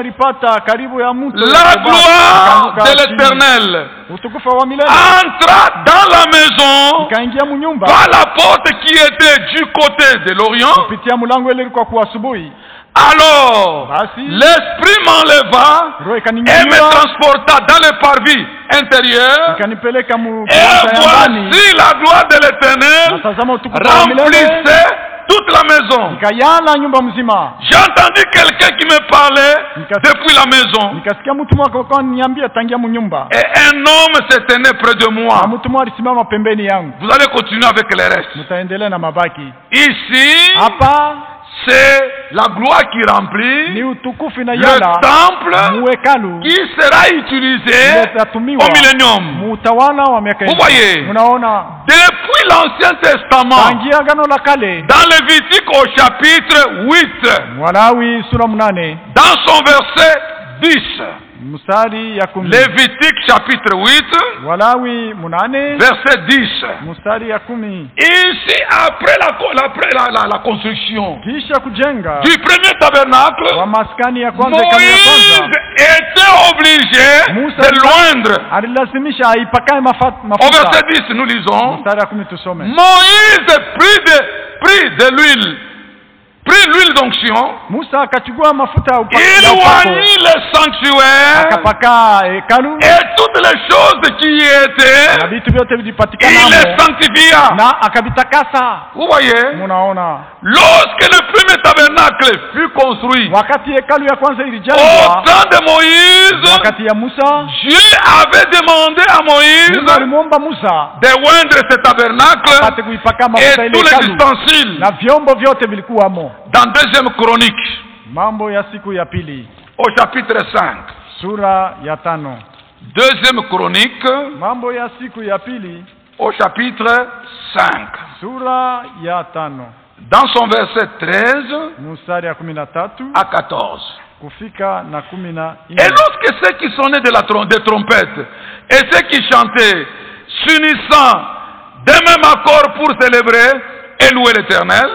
La gloire de l'Éternel entra dans la maison par la porte qui était du côté de l'Orient. Alors, l'Esprit m'enleva et me transporta dans le parvis intérieur. Et voici la gloire de l'Éternel remplissait toute la maison. J'ai entendu quelqu'un qui me parlait depuis la maison. Et un homme se tenait près de moi. Vous allez continuer avec les restes. Ici, c'est la gloire qui remplit le temple qui sera utilisé au millénium. Vous voyez, depuis l'Ancien Testament, tangia Agano la Kale, dans Lévitique au chapitre huit, Walawi sura mnane, dans son verset dix, mstari ya kumi. Lévitique chapitre huit, Walawi mnane, verset dix. mstari ya kumi. Ici, après la, après la, la, la construction Kisha kujenga du premier tabernacle, wa maskani ya kwanza, hekalu ya Moïse kwanza, était obligé Musa de loindre. alilazimisha aipakae mafa- Au mafuta. verset dix, nous lisons, Mstari ya kumi tusome. Moïse prit de, prit de l'huile, prit l'huile d'onction, Musa akachukua mafuta ya upa- il ya upako, oignit le sanctuaire akapaka hekalu et toutes les choses qui y na étaient, vitu vyote il vilipatikana les sanctifia. na akavitakasa. Vous voyez, Munaona, lorsque le premier tabernacle fut construit, wakati hekalu ya kwanza au ilijengwa, temps de Moïse, wakati ya Musa, Dieu avait demandé à Mungu Moïse alimwomba Musa de oindre ce tabernacle apate kuipaka mafuta et ile tous les hekalu ustensiles. na vyombo vyote vilikuwamo. Dans deuxième chronique, Mambo ya siku ya pili au chapitre cinq. sura ya tano. Deuxième chronique, Mambo ya siku ya pili au chapitre cinq. sura ya tano Dans son verset treize mstari ya kumi na tatu à quatorze. kufika na kumi na Et nne. lorsque ceux qui sonnaient de la trom- des trompettes et ceux qui chantaient, s'unissant d'un même accord pour célébrer et louer l'Éternel.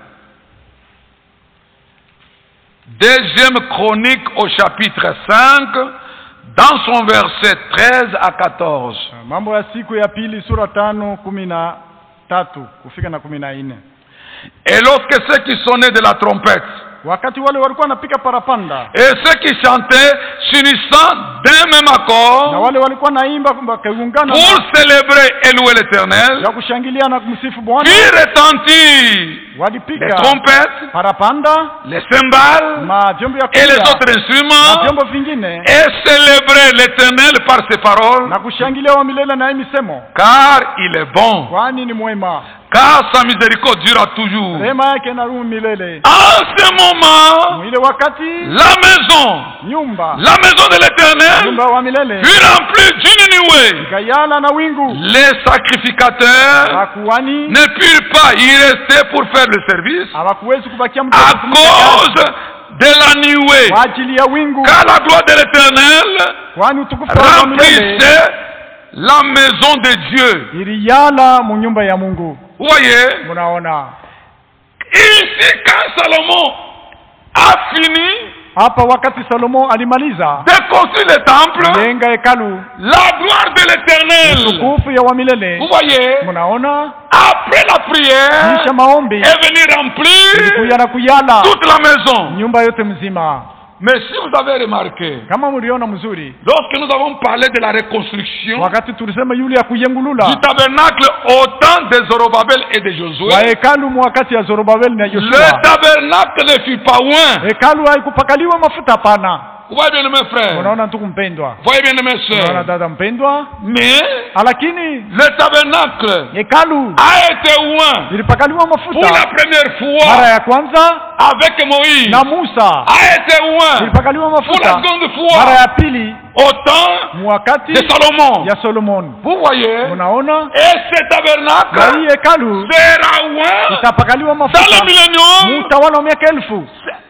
Deuxième chronique au chapitre cinq, dans son verset treize à quatorze. Mambo ya siku ya pili sura tano kumi na tatu kufika na kumi na nne. Et lorsque ceux qui sonnaient de la trompette Wakati wale walikuwa wanapika parapanda et ceux qui chantaient s'unissant d'un même na accord wale walikuwa naimba wakiungana pour na célébrer et louer l'Éternel, ya kushangilia na kumsifu Bwana, puis retentir les walipika trompettes, parapanda, les cymbales ma vyombo ya et les kulia autres na instruments vyombo vingine et célébrer l'Éternel par ses paroles, na kushangilia wa milele na misemo, car il est bon, kwani ni mwema, car sa miséricorde durera toujours. rehema yake inadumu milele. En ce moment, Mwile wakati la maison, nyumba la maison de l'Éternel nyumba wa milele fut remplie d'une nuée. ikayala na wingu, Les sacrificateurs hakuwani ne purent pas y rester pour faire le service hawakuwezi kubakia muda à wa kutumikia cause kazi de la nuée, kwa ajili ya wingu, car la gloire de l'Éternel kwani utukufu wa milele remplissait la maison de Dieu. iliyala mu nyumba ya Mungu. Vous voyez, Munaona ici quand Salomon a fini hapa, wakati Salomo alimaliza de construire le temple, jenga hekalu, la gloire de l'Éternel, utukufu ya wa milele, vous voyez, munaona après la prière, kisha maombi est venu remplir ilikuya na kuyala toute la maison. nyumba yote mzima. Mais si vous avez remarqué, Kama mliona mzuri, lorsque nous avons parlé de la reconstruction wakati tulisema yule ya kuyengulula du tabernacle au temps de Zorobabel et de Josué, wa hekalu mwakati ya Zorobabeli na le Yoshua, tabernacle ne fut pas loin. hekalu haikupakaliwa mafuta, hapana. Vous voyez bien mes frères, Unaona ndugu mpendwa, vous voyez bien mes unaona soeurs. dada mpendwa, Mais lakini le tabernacle hekalu a été loin ilipakaliwa pour mafuta la première mara fois ya kwanza avec Moïse, na Musa, a été loin ilipakaliwa pour la mafuta seconde mara fois ya pili au temps mwakati de Salomon. ya Solomon. Vous voyez, Unaona, et ce na tabernacle hii hekalu sera loin itapakaliwa dans mafuta le millénium, mutawala wa miaka elfu.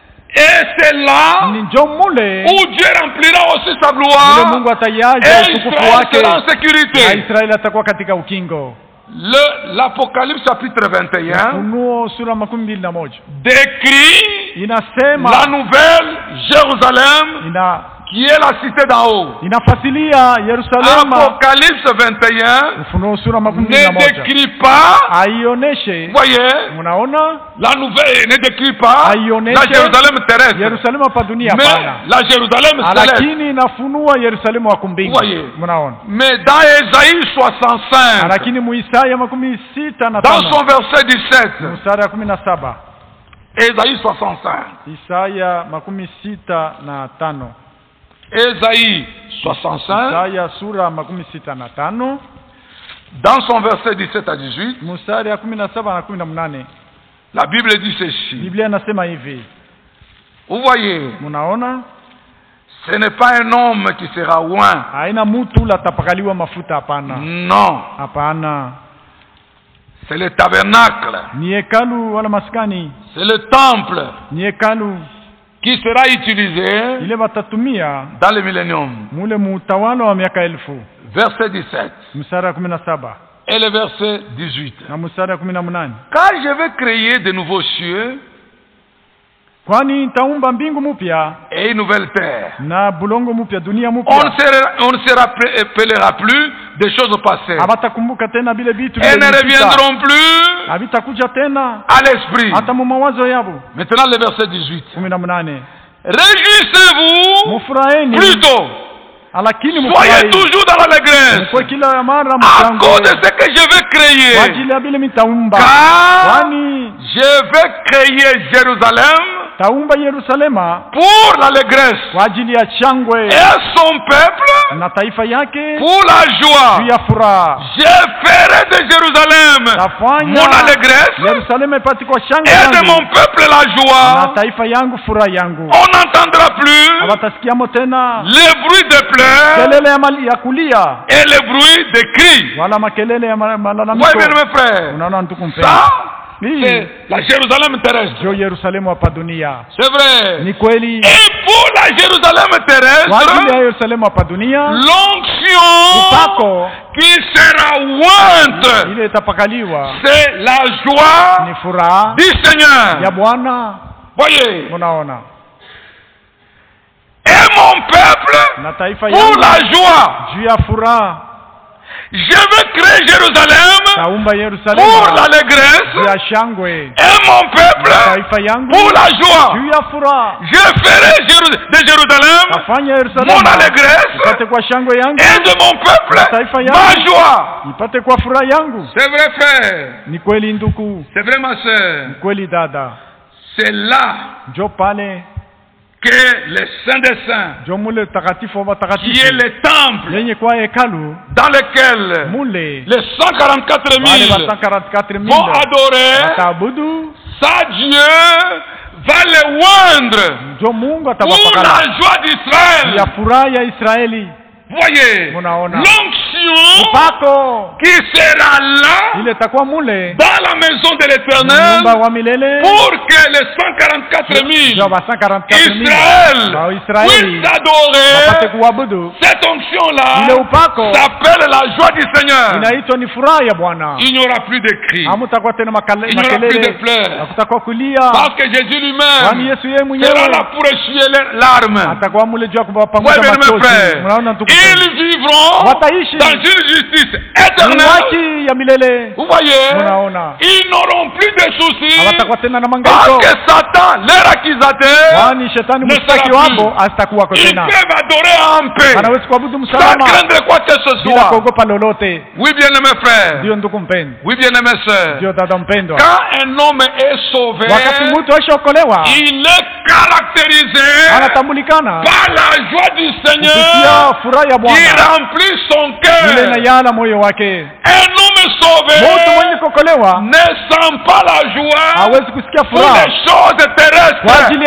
et c'est là Ni njo mule où Dieu remplira aussi sa vile gloire Mungu atayaja et utukufu Israël wake sera en na sécurité. Israeli atakuwa katika ukingo. Le- L'Apocalypse chapitre vingt et un Ufunuo sura makumi mbili na moja décrit inasema, la nouvelle Jérusalem ina qui est la cité d'en haut. inafasilia Yerusalema. Apocalypse vingt et un Ufunuo sura makumi mbili na ne moja décrit pas, aioneshe, vous voyez, munaona, la nouvelle ne décrit pas Aioneshe la Jérusalem terrestre, Yerusalema hapa dunia, mais hapana, la Jérusalem céleste. lakini inafunua Yerusalemu wa kumbingu. Voyez. Munaona, Mais dans Ésaïe soixante-cinq, lakini muisaya makumi sita na dans tano son verset dix-sept, mstari ya kumi na saba Ésaïe soixante-cinq, Isaya makumi sita na tano Ésaïe soixante-cinq, Isaya sura makumi sita na tano dans son verset dix-sept à dix-huit, mstari ya kumi na saba na kumi na mnane la Bible dit ceci. Biblia inasema hivi, Vous voyez, munaona, ce n'est pas un homme qui sera loin. haina mutu la tapakaliwa mafuta, hapana, Non. hapana, C'est le tabernacle. Ni hekalu wala maskani. C'est le temple. Ni hekalu. Qui sera utilisé ile watatumia dans le millénium. Mule mutawala wa miaka elfu. Verset dix-sept. Mstari kumi na saba. Et le verset dix-huit. Na mstari kumi na nane. Car je vais créer de nouveaux cieux kwani nitaumba mbingu mpya et une nouvelle terre. Na bulongo mpya, dunia mpya. On ne se on ne se rappellera plus des choses passées. Abatakumbuka tena bile bitu. Elles ne reviendront plus abitakuja tena à l'esprit. Hata mu mawazo yabo. Maintenant le verset dix-huit. kumi na nane. Réjouissez-vous mufuraheni plutôt. Alakini soyez toujours dans l'allégresse kwa kila mara à cause de ce que je vais créer. Kwa ajili ya bile mitaumba. Car kwani je vais créer Jérusalem taumba Yerusalema pour l'allégresse kwa ajili ya shangwe et son peuple na taifa yake pour la joie. ya furaha. Je ferai de Jérusalem mon allégresse Yerusalema ipate kwa shangwe et de mon peuple la joie. Na taifa yangu furaha yangu. On n'entendra plus abatasikiamo tena les bruits de pleurs kelele ya, mali, ya kulia et les bruits de cris. wala makelele ya malalamiko. Oui, bien mes frères. Unaona ndugu mpendwa. Ça c'est la Jérusalem terrestre. Jo Yerusalemu hapa dunia. C'est vrai. Ni kweli. Et pour la Jérusalem terrestre, kwa ajili ya Yerusalemu hapa dunia, l'onction upako qui sera ointe, ile itapakaliwa, c'est la joie ni furaha du Seigneur. ya Bwana. Voyez. Unaona. Et mon peuple na taifa pour yangu la joie. juu ya furaha. Je vais créer Jérusalem taumba Yerusalemu pour l'allégresse ya shangwe. Et mon peuple taifa yangu pour la joie. juu ya furaha. Je ferai de Jérusalem Tafanya Yerusalemu mon allégresse ipate kwa shangwe yangu et de mon peuple taifa yangu ma joie. ipate kwa furaha yangu. C'est vrai frère. Ni kweli ndugu. C'est vrai ma sœur. Ni kweli dada. C'est là njo pale que le Saint des Saints, qui est le temple dans lequel mule les cent quarante-quatre mille vont adorer, ça Dieu va le oindre pour la joie d'Israël. Voyez, l'onction qui sera là dans la maison de l'Éternel pour que les cent quarante-quatre mille Israël puissent adorer. Cette onction-là s'appelle la joie du Seigneur. Il n'y aura plus de cris, il n'y aura plus de pleurs, parce que Jésus lui-même sera là pour essuyer les larmes. Oui, mes frères, ils vivront dans une justice éternelle. Vous voyez, ils n'auront plus de soucis parce que Satan, leur accusateur, ne sera plus. Ils peuvent adorer en paix sans craindre quoi que ce soit. Oui, bien-aimés frères, oui, bien-aimés sœurs, quand un homme est sauvé, il est caractérisé par la joie du Seigneur qui remplit son cœur. Un homme sauvé ne sent pas la joie pour les choses terrestres.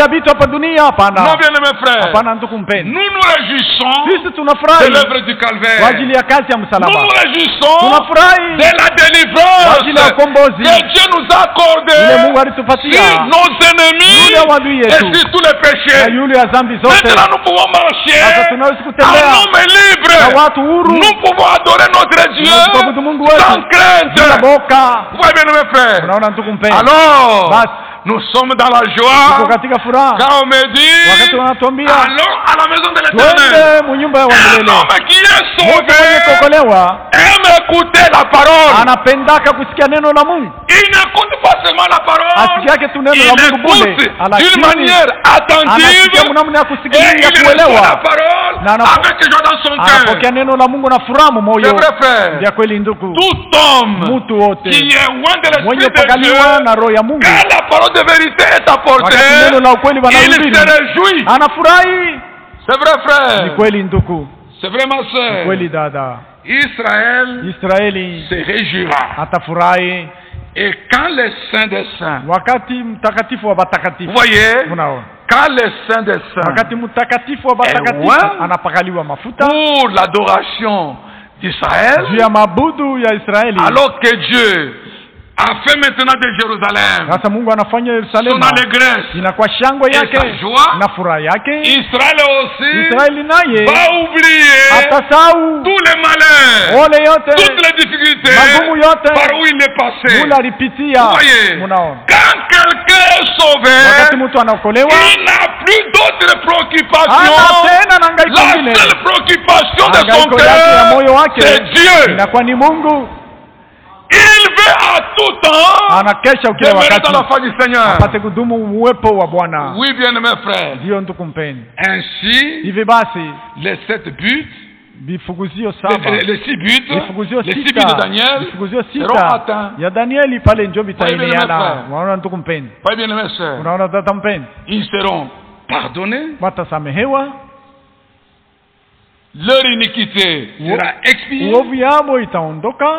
Non, bien mes frères, nous nous réjouissons de l'œuvre du Calvaire. Nous nous réjouissons de la délivrance que Dieu nous a accordée sur nos ennemis et sur tous les péchés. Maintenant nous pouvons marcher en homme libre. Nous pouvons adorer notre Dieu sans crainte. Vous bien mes frères. Alors, nous sommes dans la joie quand on me dit allons à la maison de l'Éternel. Un homme qui est sauvé aime écouter la parole. Il n'écoute pas seulement la parole, il écoute d'une manière attentive et il reçoit la parole avec joie dans son cœur. C'est vrai frère, tout homme qui est loin de l'Esprit de Dieu, quand la parole de vérité est apportée, il se réjouit. C'est vrai frère, c'est vrai ma soeur. Israël se réjouira. Et quand les saints des saints, vous voyez, quand les saints des saints est loin pour l'adoration d'Israël, alors que Dieu a fait maintenant de Jérusalem Sasa Mungu anafanya son Yerusalemu allégresse inakuwa shangwe et yake sa joie. na furaha yake. Israël aussi Israeli naye va oublier atasahau tous les malheurs, ole yote toutes les difficultés magumu yote par où il est passé. mula alipitia. Voyez, Munaona, quand quelqu'un est sauvé, wakati mtu anaokolewa il n'a plus d'autres préoccupations. hana tena na hangaiko La ingine. seule préoccupation de son Hangaiko yake ya moyo cœur, wake c'est Dieu. inakuwa ni Mungu. Il veut à tout temps Anakesha kila demeurer wakati dans la foi du Seigneur. apate kudumu uwepo wa Bwana. Oui, bien-aimés frères. Ndiyo ndugu mpeni. Ainsi, Hivi basi les sept buts, vifuguzio les, saba les- les six buts, vifuguzio les six buts de sita Daniel vifuguzio seront sita atteints. ya Danieli pale njo Kwa hivyo vitainiana. nimefanya. Unaona ndugu mpeni, Pas bien-aimés sœurs. unaona dada mpeni, Ils seront pardonnés. watasamehewa, Leur iniquité sera expiée. uovu yabo itaondoka,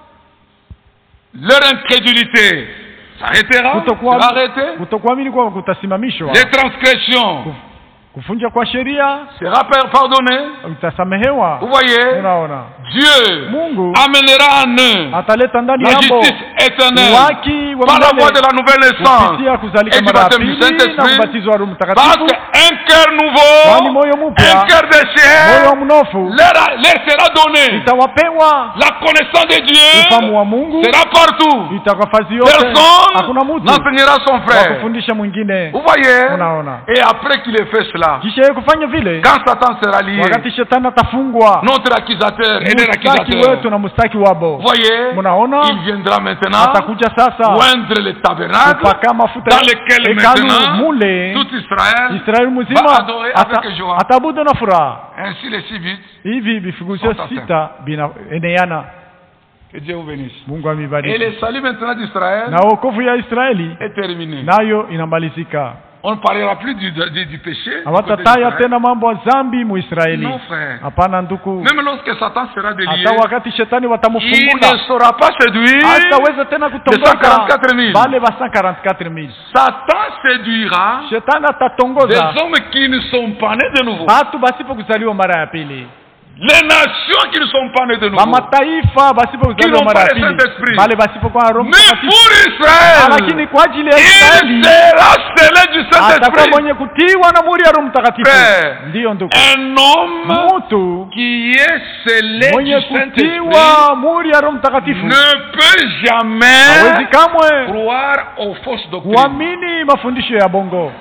Leur incrédulité s'arrêtera, kutokuwa- sera arrêtée. kutokuamini kwao kutasimamishwa, Les transgressions kufunja kwa sheria sera par- pardonnées. utasamehewa. Vous voyez, Unaona, Dieu Mungu amènera en eux ataleta ndani la yabo justice éternelle uwaki wa par la voie de milele la nouvelle naissance kupitia kuzalika et du mara ya baptême du pili na Saint-Esprit. ubatizo wa Roho Parce Mtakatifu, qu'un cœur kwani nouveau, moyo un mpya, cœur de moyo wa chair, mnofu leur, a- leur sera donné. itawapewa. La connaissance de Dieu Ufahamu wa Mungu sera partout. itakuwa fazi yote, Personne hakuna mtu n'enseignera son wa frère. kufundisha mwingine. Vous voyez? Unaona, Et après qu'il ait fait cela, kisha yeye kufanya vile, quand Satan sera lié, wakati shetani atafungwa, notre accusateur et leur mstaki accusateur, wetu na mstaki wabo, vous voyez, munaona, il viendra maintenant atakuja sasa oindre le tabernacle kupaka mafuta dans lequel hekalu maintenant mule, tout Israël Israeli va mzima adorer ata- avec joie. atabudu na furaha. Ainsi les six buts. Hivi vifuguzio Sont sita vinaeneana. Que Dieu vous bénisse. Mungu Et amibariki. le salut maintenant d'Israël Na wokovu ya Israeli est terminé. nayo inamalizika. On ne parlera plus du, du, du péché. du côté Hawatataya d'Israël. tena mambo ya dhambi mu Israeli. Non, frère. Hapana ndugu, Même lorsque Satan sera délié, hata wakati shetani il watamfungula ne saura pas séduire. hataweza tena cent quarante-quatre mille. kutongoza wale wa cent quarante-quatre mille. Satan séduira Shetani des atatongoza hommes qui ne sont pas nés de nouveau. watu basipo kuzaliwa mara ya pili, Les nations qui ne sont pas nées de nouveau. mamataifa basipo Qui kuzaliwa n'ont mara pas ya le pili, Saint-Esprit. wale basipo kwa Roho Mais Mtakatifu. pour Israël, Lakini kwa ajili ya il Israeli sera scellé du atakuwa Saint-Esprit. mwenye kutiwa na muri ya Roho Mtakatifu. Frère, Ndiyo ndugu, un homme mtu qui est scellé du mwenye Saint-Esprit kutiwa muri ya Roho Mtakatifu ne peut hawezi jamais kamwe croire aux fausses doctrines. kuamini mafundisho ya bongo.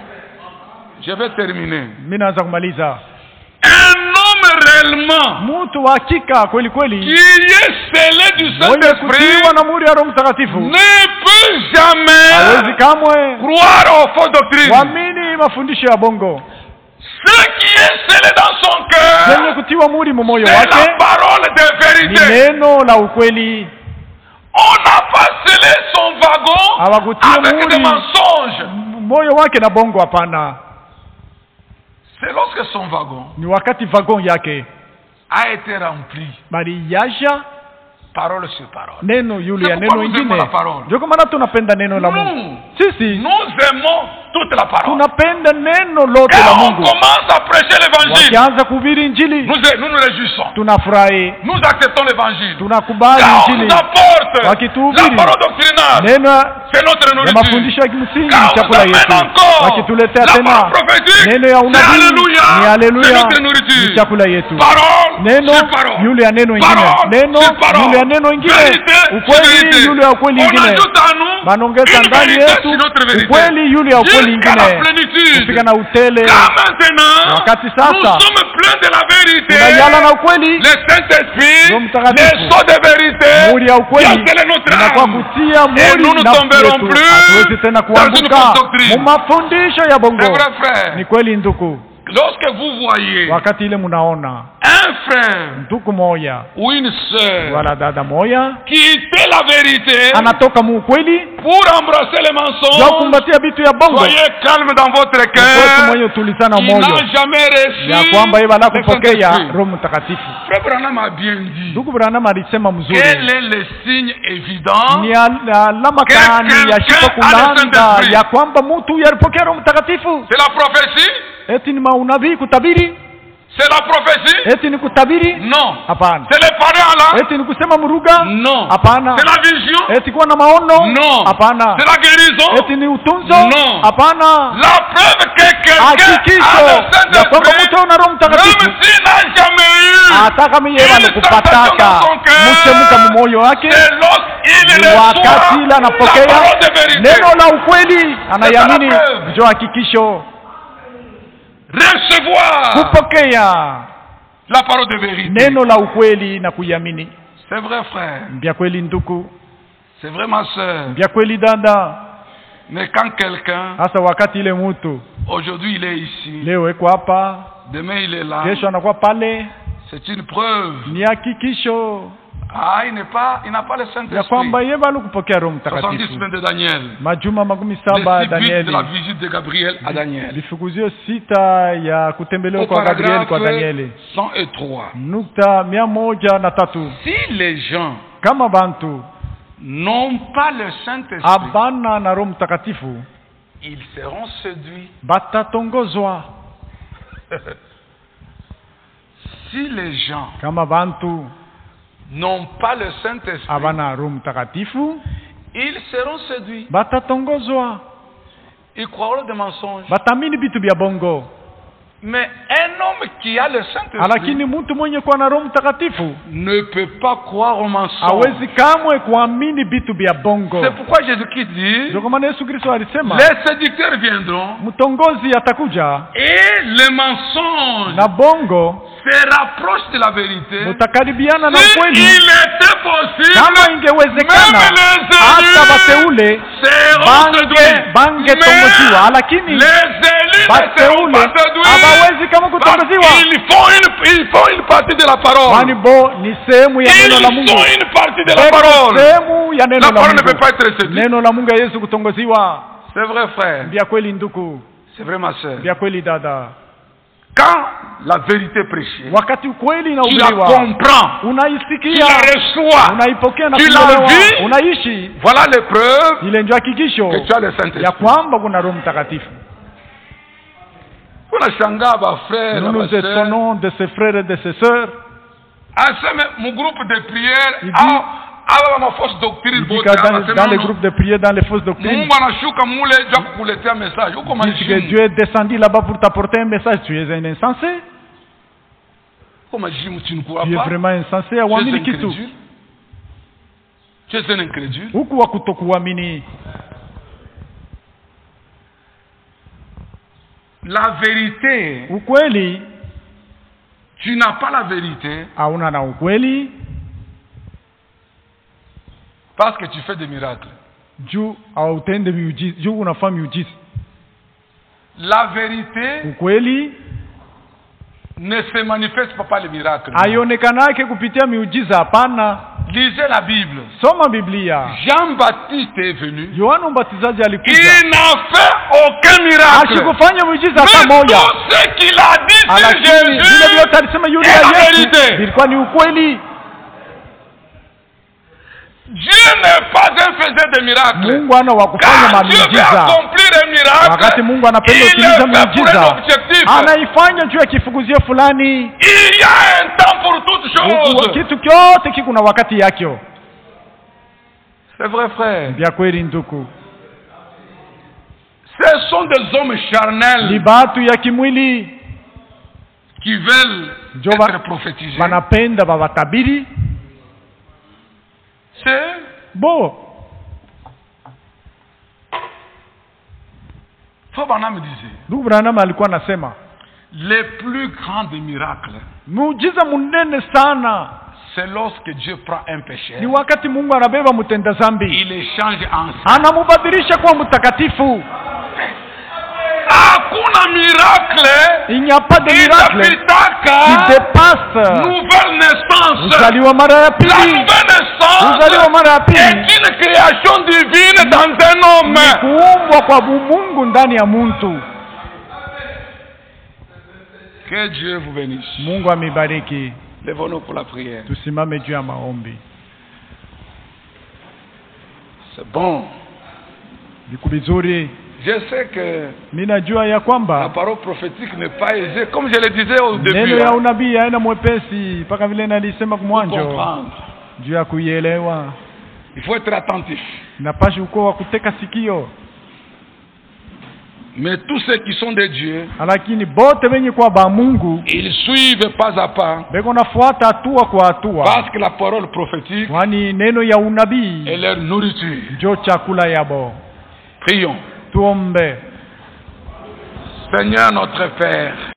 Je vais terminer. Mimi naanza kumaliza. Un homme réellement Mtu wa hakika kweli qui kweli est scellé du mwenye Saint-Esprit kutiwa na muri ya Roho Mtakatifu ne peut jamais hawezi kamwe croire aux fausses doctrines. kuamini mafundisho ya bongo. Ce qui est scellé dans son Mwenye cœur, kutiwa muri mumoyo c'est la wake parole de ni vérité. neno la ukweli. On n'a pas scellé son wagon Hawakutia avec des muri mensonges. moyo wake na bongo, hapana. C'est lorsque son wagon Ni wakati vagon yake a été rempli, bali yaja parole sur parole. neno yule ya C'est neno pourquoi nous aimons ingine. la parole. Ndio kwa maana tunapenda neno la Nous, Mungu. Sisi nous aimons toute la parole. tunapenda neno lote Quand la on Mungu. commence à prêcher l'évangile, Wakianza kuhubiri injili nous, nous nous réjouissons. tunafurahi, Nous acceptons l'évangile. tunakubali Quand on injili. nous apporte Wakituhubiri la parole doctrinale, neno c'est notre ya nourriture. mafundisho ya kimsingi Quand on chakula amène yetu. encore Wakituletea la tena parole prophétique, neno ya c'est unabii alléluia, ni c'est haleluya, notre nourriture. ni chakula yetu. Parole, Neno c'est parole. yule ya neno ingine, Parole, neno c'est parole. yule ya neno ingine, Vérité, c'est ukweli vérité. yule ya ukweli On ingine. ajoute à nous Banongeza une ndani vérité yetu sur notre vérité. ukweli yule ya ukweli Jusqu'à la ingine, plénitude. kufika na utele. Car maintenant, Wakati nous sasa sommes pleins de la vérité. tunayala na ukweli, Le Saint-Esprit, Roho Mtakatifu, les sceaux de vérité, muri ya qui a ukweli scellé notre inakuwa âme. kutia Et muri nous ne nafsi tomberons yetu. plus Hatuwezi tena dans une kuanguka fausse doctrine. mu mafundisho ya bongo. C'est vrai, frère. Ni kweli nduku, Lorsque vous voyez wakati ile munaona un frère nduku moya ou une sœur wala dada moya quitter la vérité anatoka mu ukweli pour embrasser les ya mensonges, kumbatia vitu ya bongo, soyez calme dans votre kwetu cœur. mwenye tulizana Il moyo n'a jamais reçu ya kwamba yeye bala le kupokea Saint-Esprit. Roho Mtakatifu. Frère Branham a bien dit. Ndugu Branham alisema mzuri, Quel est le signe évident ni al- alama Que gani ya quelqu'un shika a le kulanda Saint-Esprit. ya kwamba mtu yalipokea Roho Mtakatifu? C'est la prophétie, Eti ni maunabii, kutabiri, C'est la prophétie? Eti ni kutabiri? Non. Hapana. C'est les paroles? Eti ni kusema muruga? Non. Hapana. C'est la vision? Eti kuwa na maono? Non. Hapana. C'est la guérison? Eti ni utunzo? Non. Hapana. La preuve que quelqu'un a Hakikisho le Saint-Esprit, mtu ana Roho Mtakatifu, même s'il n'a jamais eu hata kama yeye anakupataka mchemuka mmoyo wake, c'est lorsqu'il est wakati ile la anapokea parole de vérité. neno la ukweli, anayamini, ndio hakikisho. Recevoir Kupokea la parole de vérité. neno la ukweli na kuyamini. C'est vrai, frère. Mbia kweli ndugu, C'est vrai, ma soeur. mbia kweli dada. Mais quand quelqu'un, Hasa wakati ile mtu aujourd'hui il est ici, leo eko hapa, demain il est là, kesho anakuwa pale, c'est une preuve. ni hakikisho Ah, il n'est pas, il n'a pas le ya Saint-Esprit. kwamba yeye bado kupokea Roho soixante-dix Mtakatifu. semaines de Daniel. Majuma makumi Les saba six buts de la Danieli, visite de Gabriel à Daniel. vifukuzio sita ya kutembelewa Au kwa Gabriel kwa paragraphe Danieli. cent trois. Nukta mia moja na tatu. Si les gens Kama bantu n'ont pas le Saint-Esprit, abana na Roho Mtakatifu, ils seront séduits. batatongozwa. Si les gens Kama bantu n'ont pas le Saint-Esprit, abana Roho Mtakatifu, ils seront séduits. batatongozwa, Ils croiront des mensonges. batamini bitu bya bongo. Mais un homme qui a le Saint-Esprit Lakini mtu mwenye kuwa na Roho Mtakatifu ne peut pas croire aux mensonges. hawezi kamwe kuamini bitu bya bongo. C'est pourquoi Jésus-Christ dit, Ndio kwa maana Yesu Kristo alisema les séducteurs viendront mtongozi atakuja et les mensonges na bongo se rapprochent de la vérité. mutakaribiana na Si ukweli. il était possible, Kama ingewezekana même les hata élus bateule seront bange séduits. bangetongoziwa, Mais lakini les élus ne seront bateule pas séduits. hawawezi kama Parce kutongoziwa, qu'ils font une, ils font une partie de la parole. kwani bo ni sehemu ya neno la Ils Mungu. sont une partie de la Beko parole. sehemu ya neno La la parole ne peut Mungu. pas être séduite. Neno la Mungu haiwezi kutongoziwa. C'est vrai, frère. Mbia kweli nduku, C'est vrai, ma soeur. mbia kweli dada. Quand la vérité est prêchée, Wakati ukweli tu la inahubiriwa, comprends, tu unaisikia, la reçois, unaipokea na tu la kuelewa, vis. unaishi. Voilà les preuves Ile ndio hakikisho que tu as le ya Saint-Esprit. kwamba kuna Roho Mtakatifu. Unashangaa ba frère, Nous ba nous sœur. étonnons de ses frères et de ses sœurs. Aseme mon groupe de prière Il dit- ah aba ma fausse doctrine Il dit bote que dans, anasema dans les no, groupes de prière, dans les fausses doctrines, Mungu anashuka mule jua kukuletea message. Uko il dit que majimu. Dieu est descendu là-bas pour t'apporter un message. Tu es un insensé. Uko majimu, tu ne crois Tu es pas. vraiment insensé. Tu es Hauamini kitu. incrédule. Tu es un incrédule. Huku wa kutokuamini. La vérité, Ukweli tu n'as pas la vérité hauna na ukweli parce que tu fais des miracles. juu hautende miujiza, juu unafanya miujiza. La vérité Ukweli ne se manifeste pas par les miracles. haionekanake kupitia miujiza, hapana. Lisez la Bible. Soma Biblia. Jean-Baptiste est venu. Yohana Mbatizaji alikuja, Il n'a fait aucun miracle. asikufanya miujiza hata Mais moja, tout ce qu'il a dit sur lakini vile Jésus vyote alisema yule ya est la Yesu vérité. vilikuwa ni ukweli. Dieu n'est pas un faiseur de miracles. Mungu ana wa kufanya Quand Dieu veut miujiza. accomplir un miracle, Wakati Mungu anapenda il kutimiza le fait pour miujiza, un objectif. anaifanya juu ya kifuguzio fulani. Il y a un temps pour toutes Mungu- choses. Kitu kyote kiko na wakati yakyo. C'est vrai, frère. Vya kweli nduku, Ce sont des hommes ni charnels batu ya kimwili qui veulent njo ba- être prophétisés. banapenda babatabiri C'est bo. Fabana me disait, Ndugu Branham alikuwa anasema les plus grands des miracles, muujiza munene sana c'est lorsque Dieu prend un pécheur, ni wakati Mungu anabeba mtenda zambi, il échange en ça. anamubadilisha kuwa mtakatifu. Hakuna miracle Il n'y a pas de miracle qui itapitaka dépasse nouvelle naissance. uzaliwa mara ya La pili. nouvelle naissance Uzaliwa mara ya pili est une création divine dans un homme. ni kuumbwa kwa Mungu ndani ya mtu. Que Dieu vous bénisse. Mungu amibariki. Lèvons-nous pour la prière. Tusimame juu ya maombi. C'est bon. Viku vizuri. Je sais que ninajua ya la kwamba parole prophétique n'est pas aisée, comme je le disais au début. neno ya hein, unabii haina mwepesi mpaka vile nalisema pour kumwanjo. comprendre. Juu ya kuielewa Il faut être attentif. napashi uko wa kuteka sikio, Mais tous ceux qui sont de Dieu, lakini bote wenye kwa ba Mungu ils suivent pas à pas, beko nafuata hatua kwa hatua, parce que la parole prophétique kwani neno ya unabii est leur nourriture. njo chakula yabo. Prions. Tuombe. Seigneur notre Père,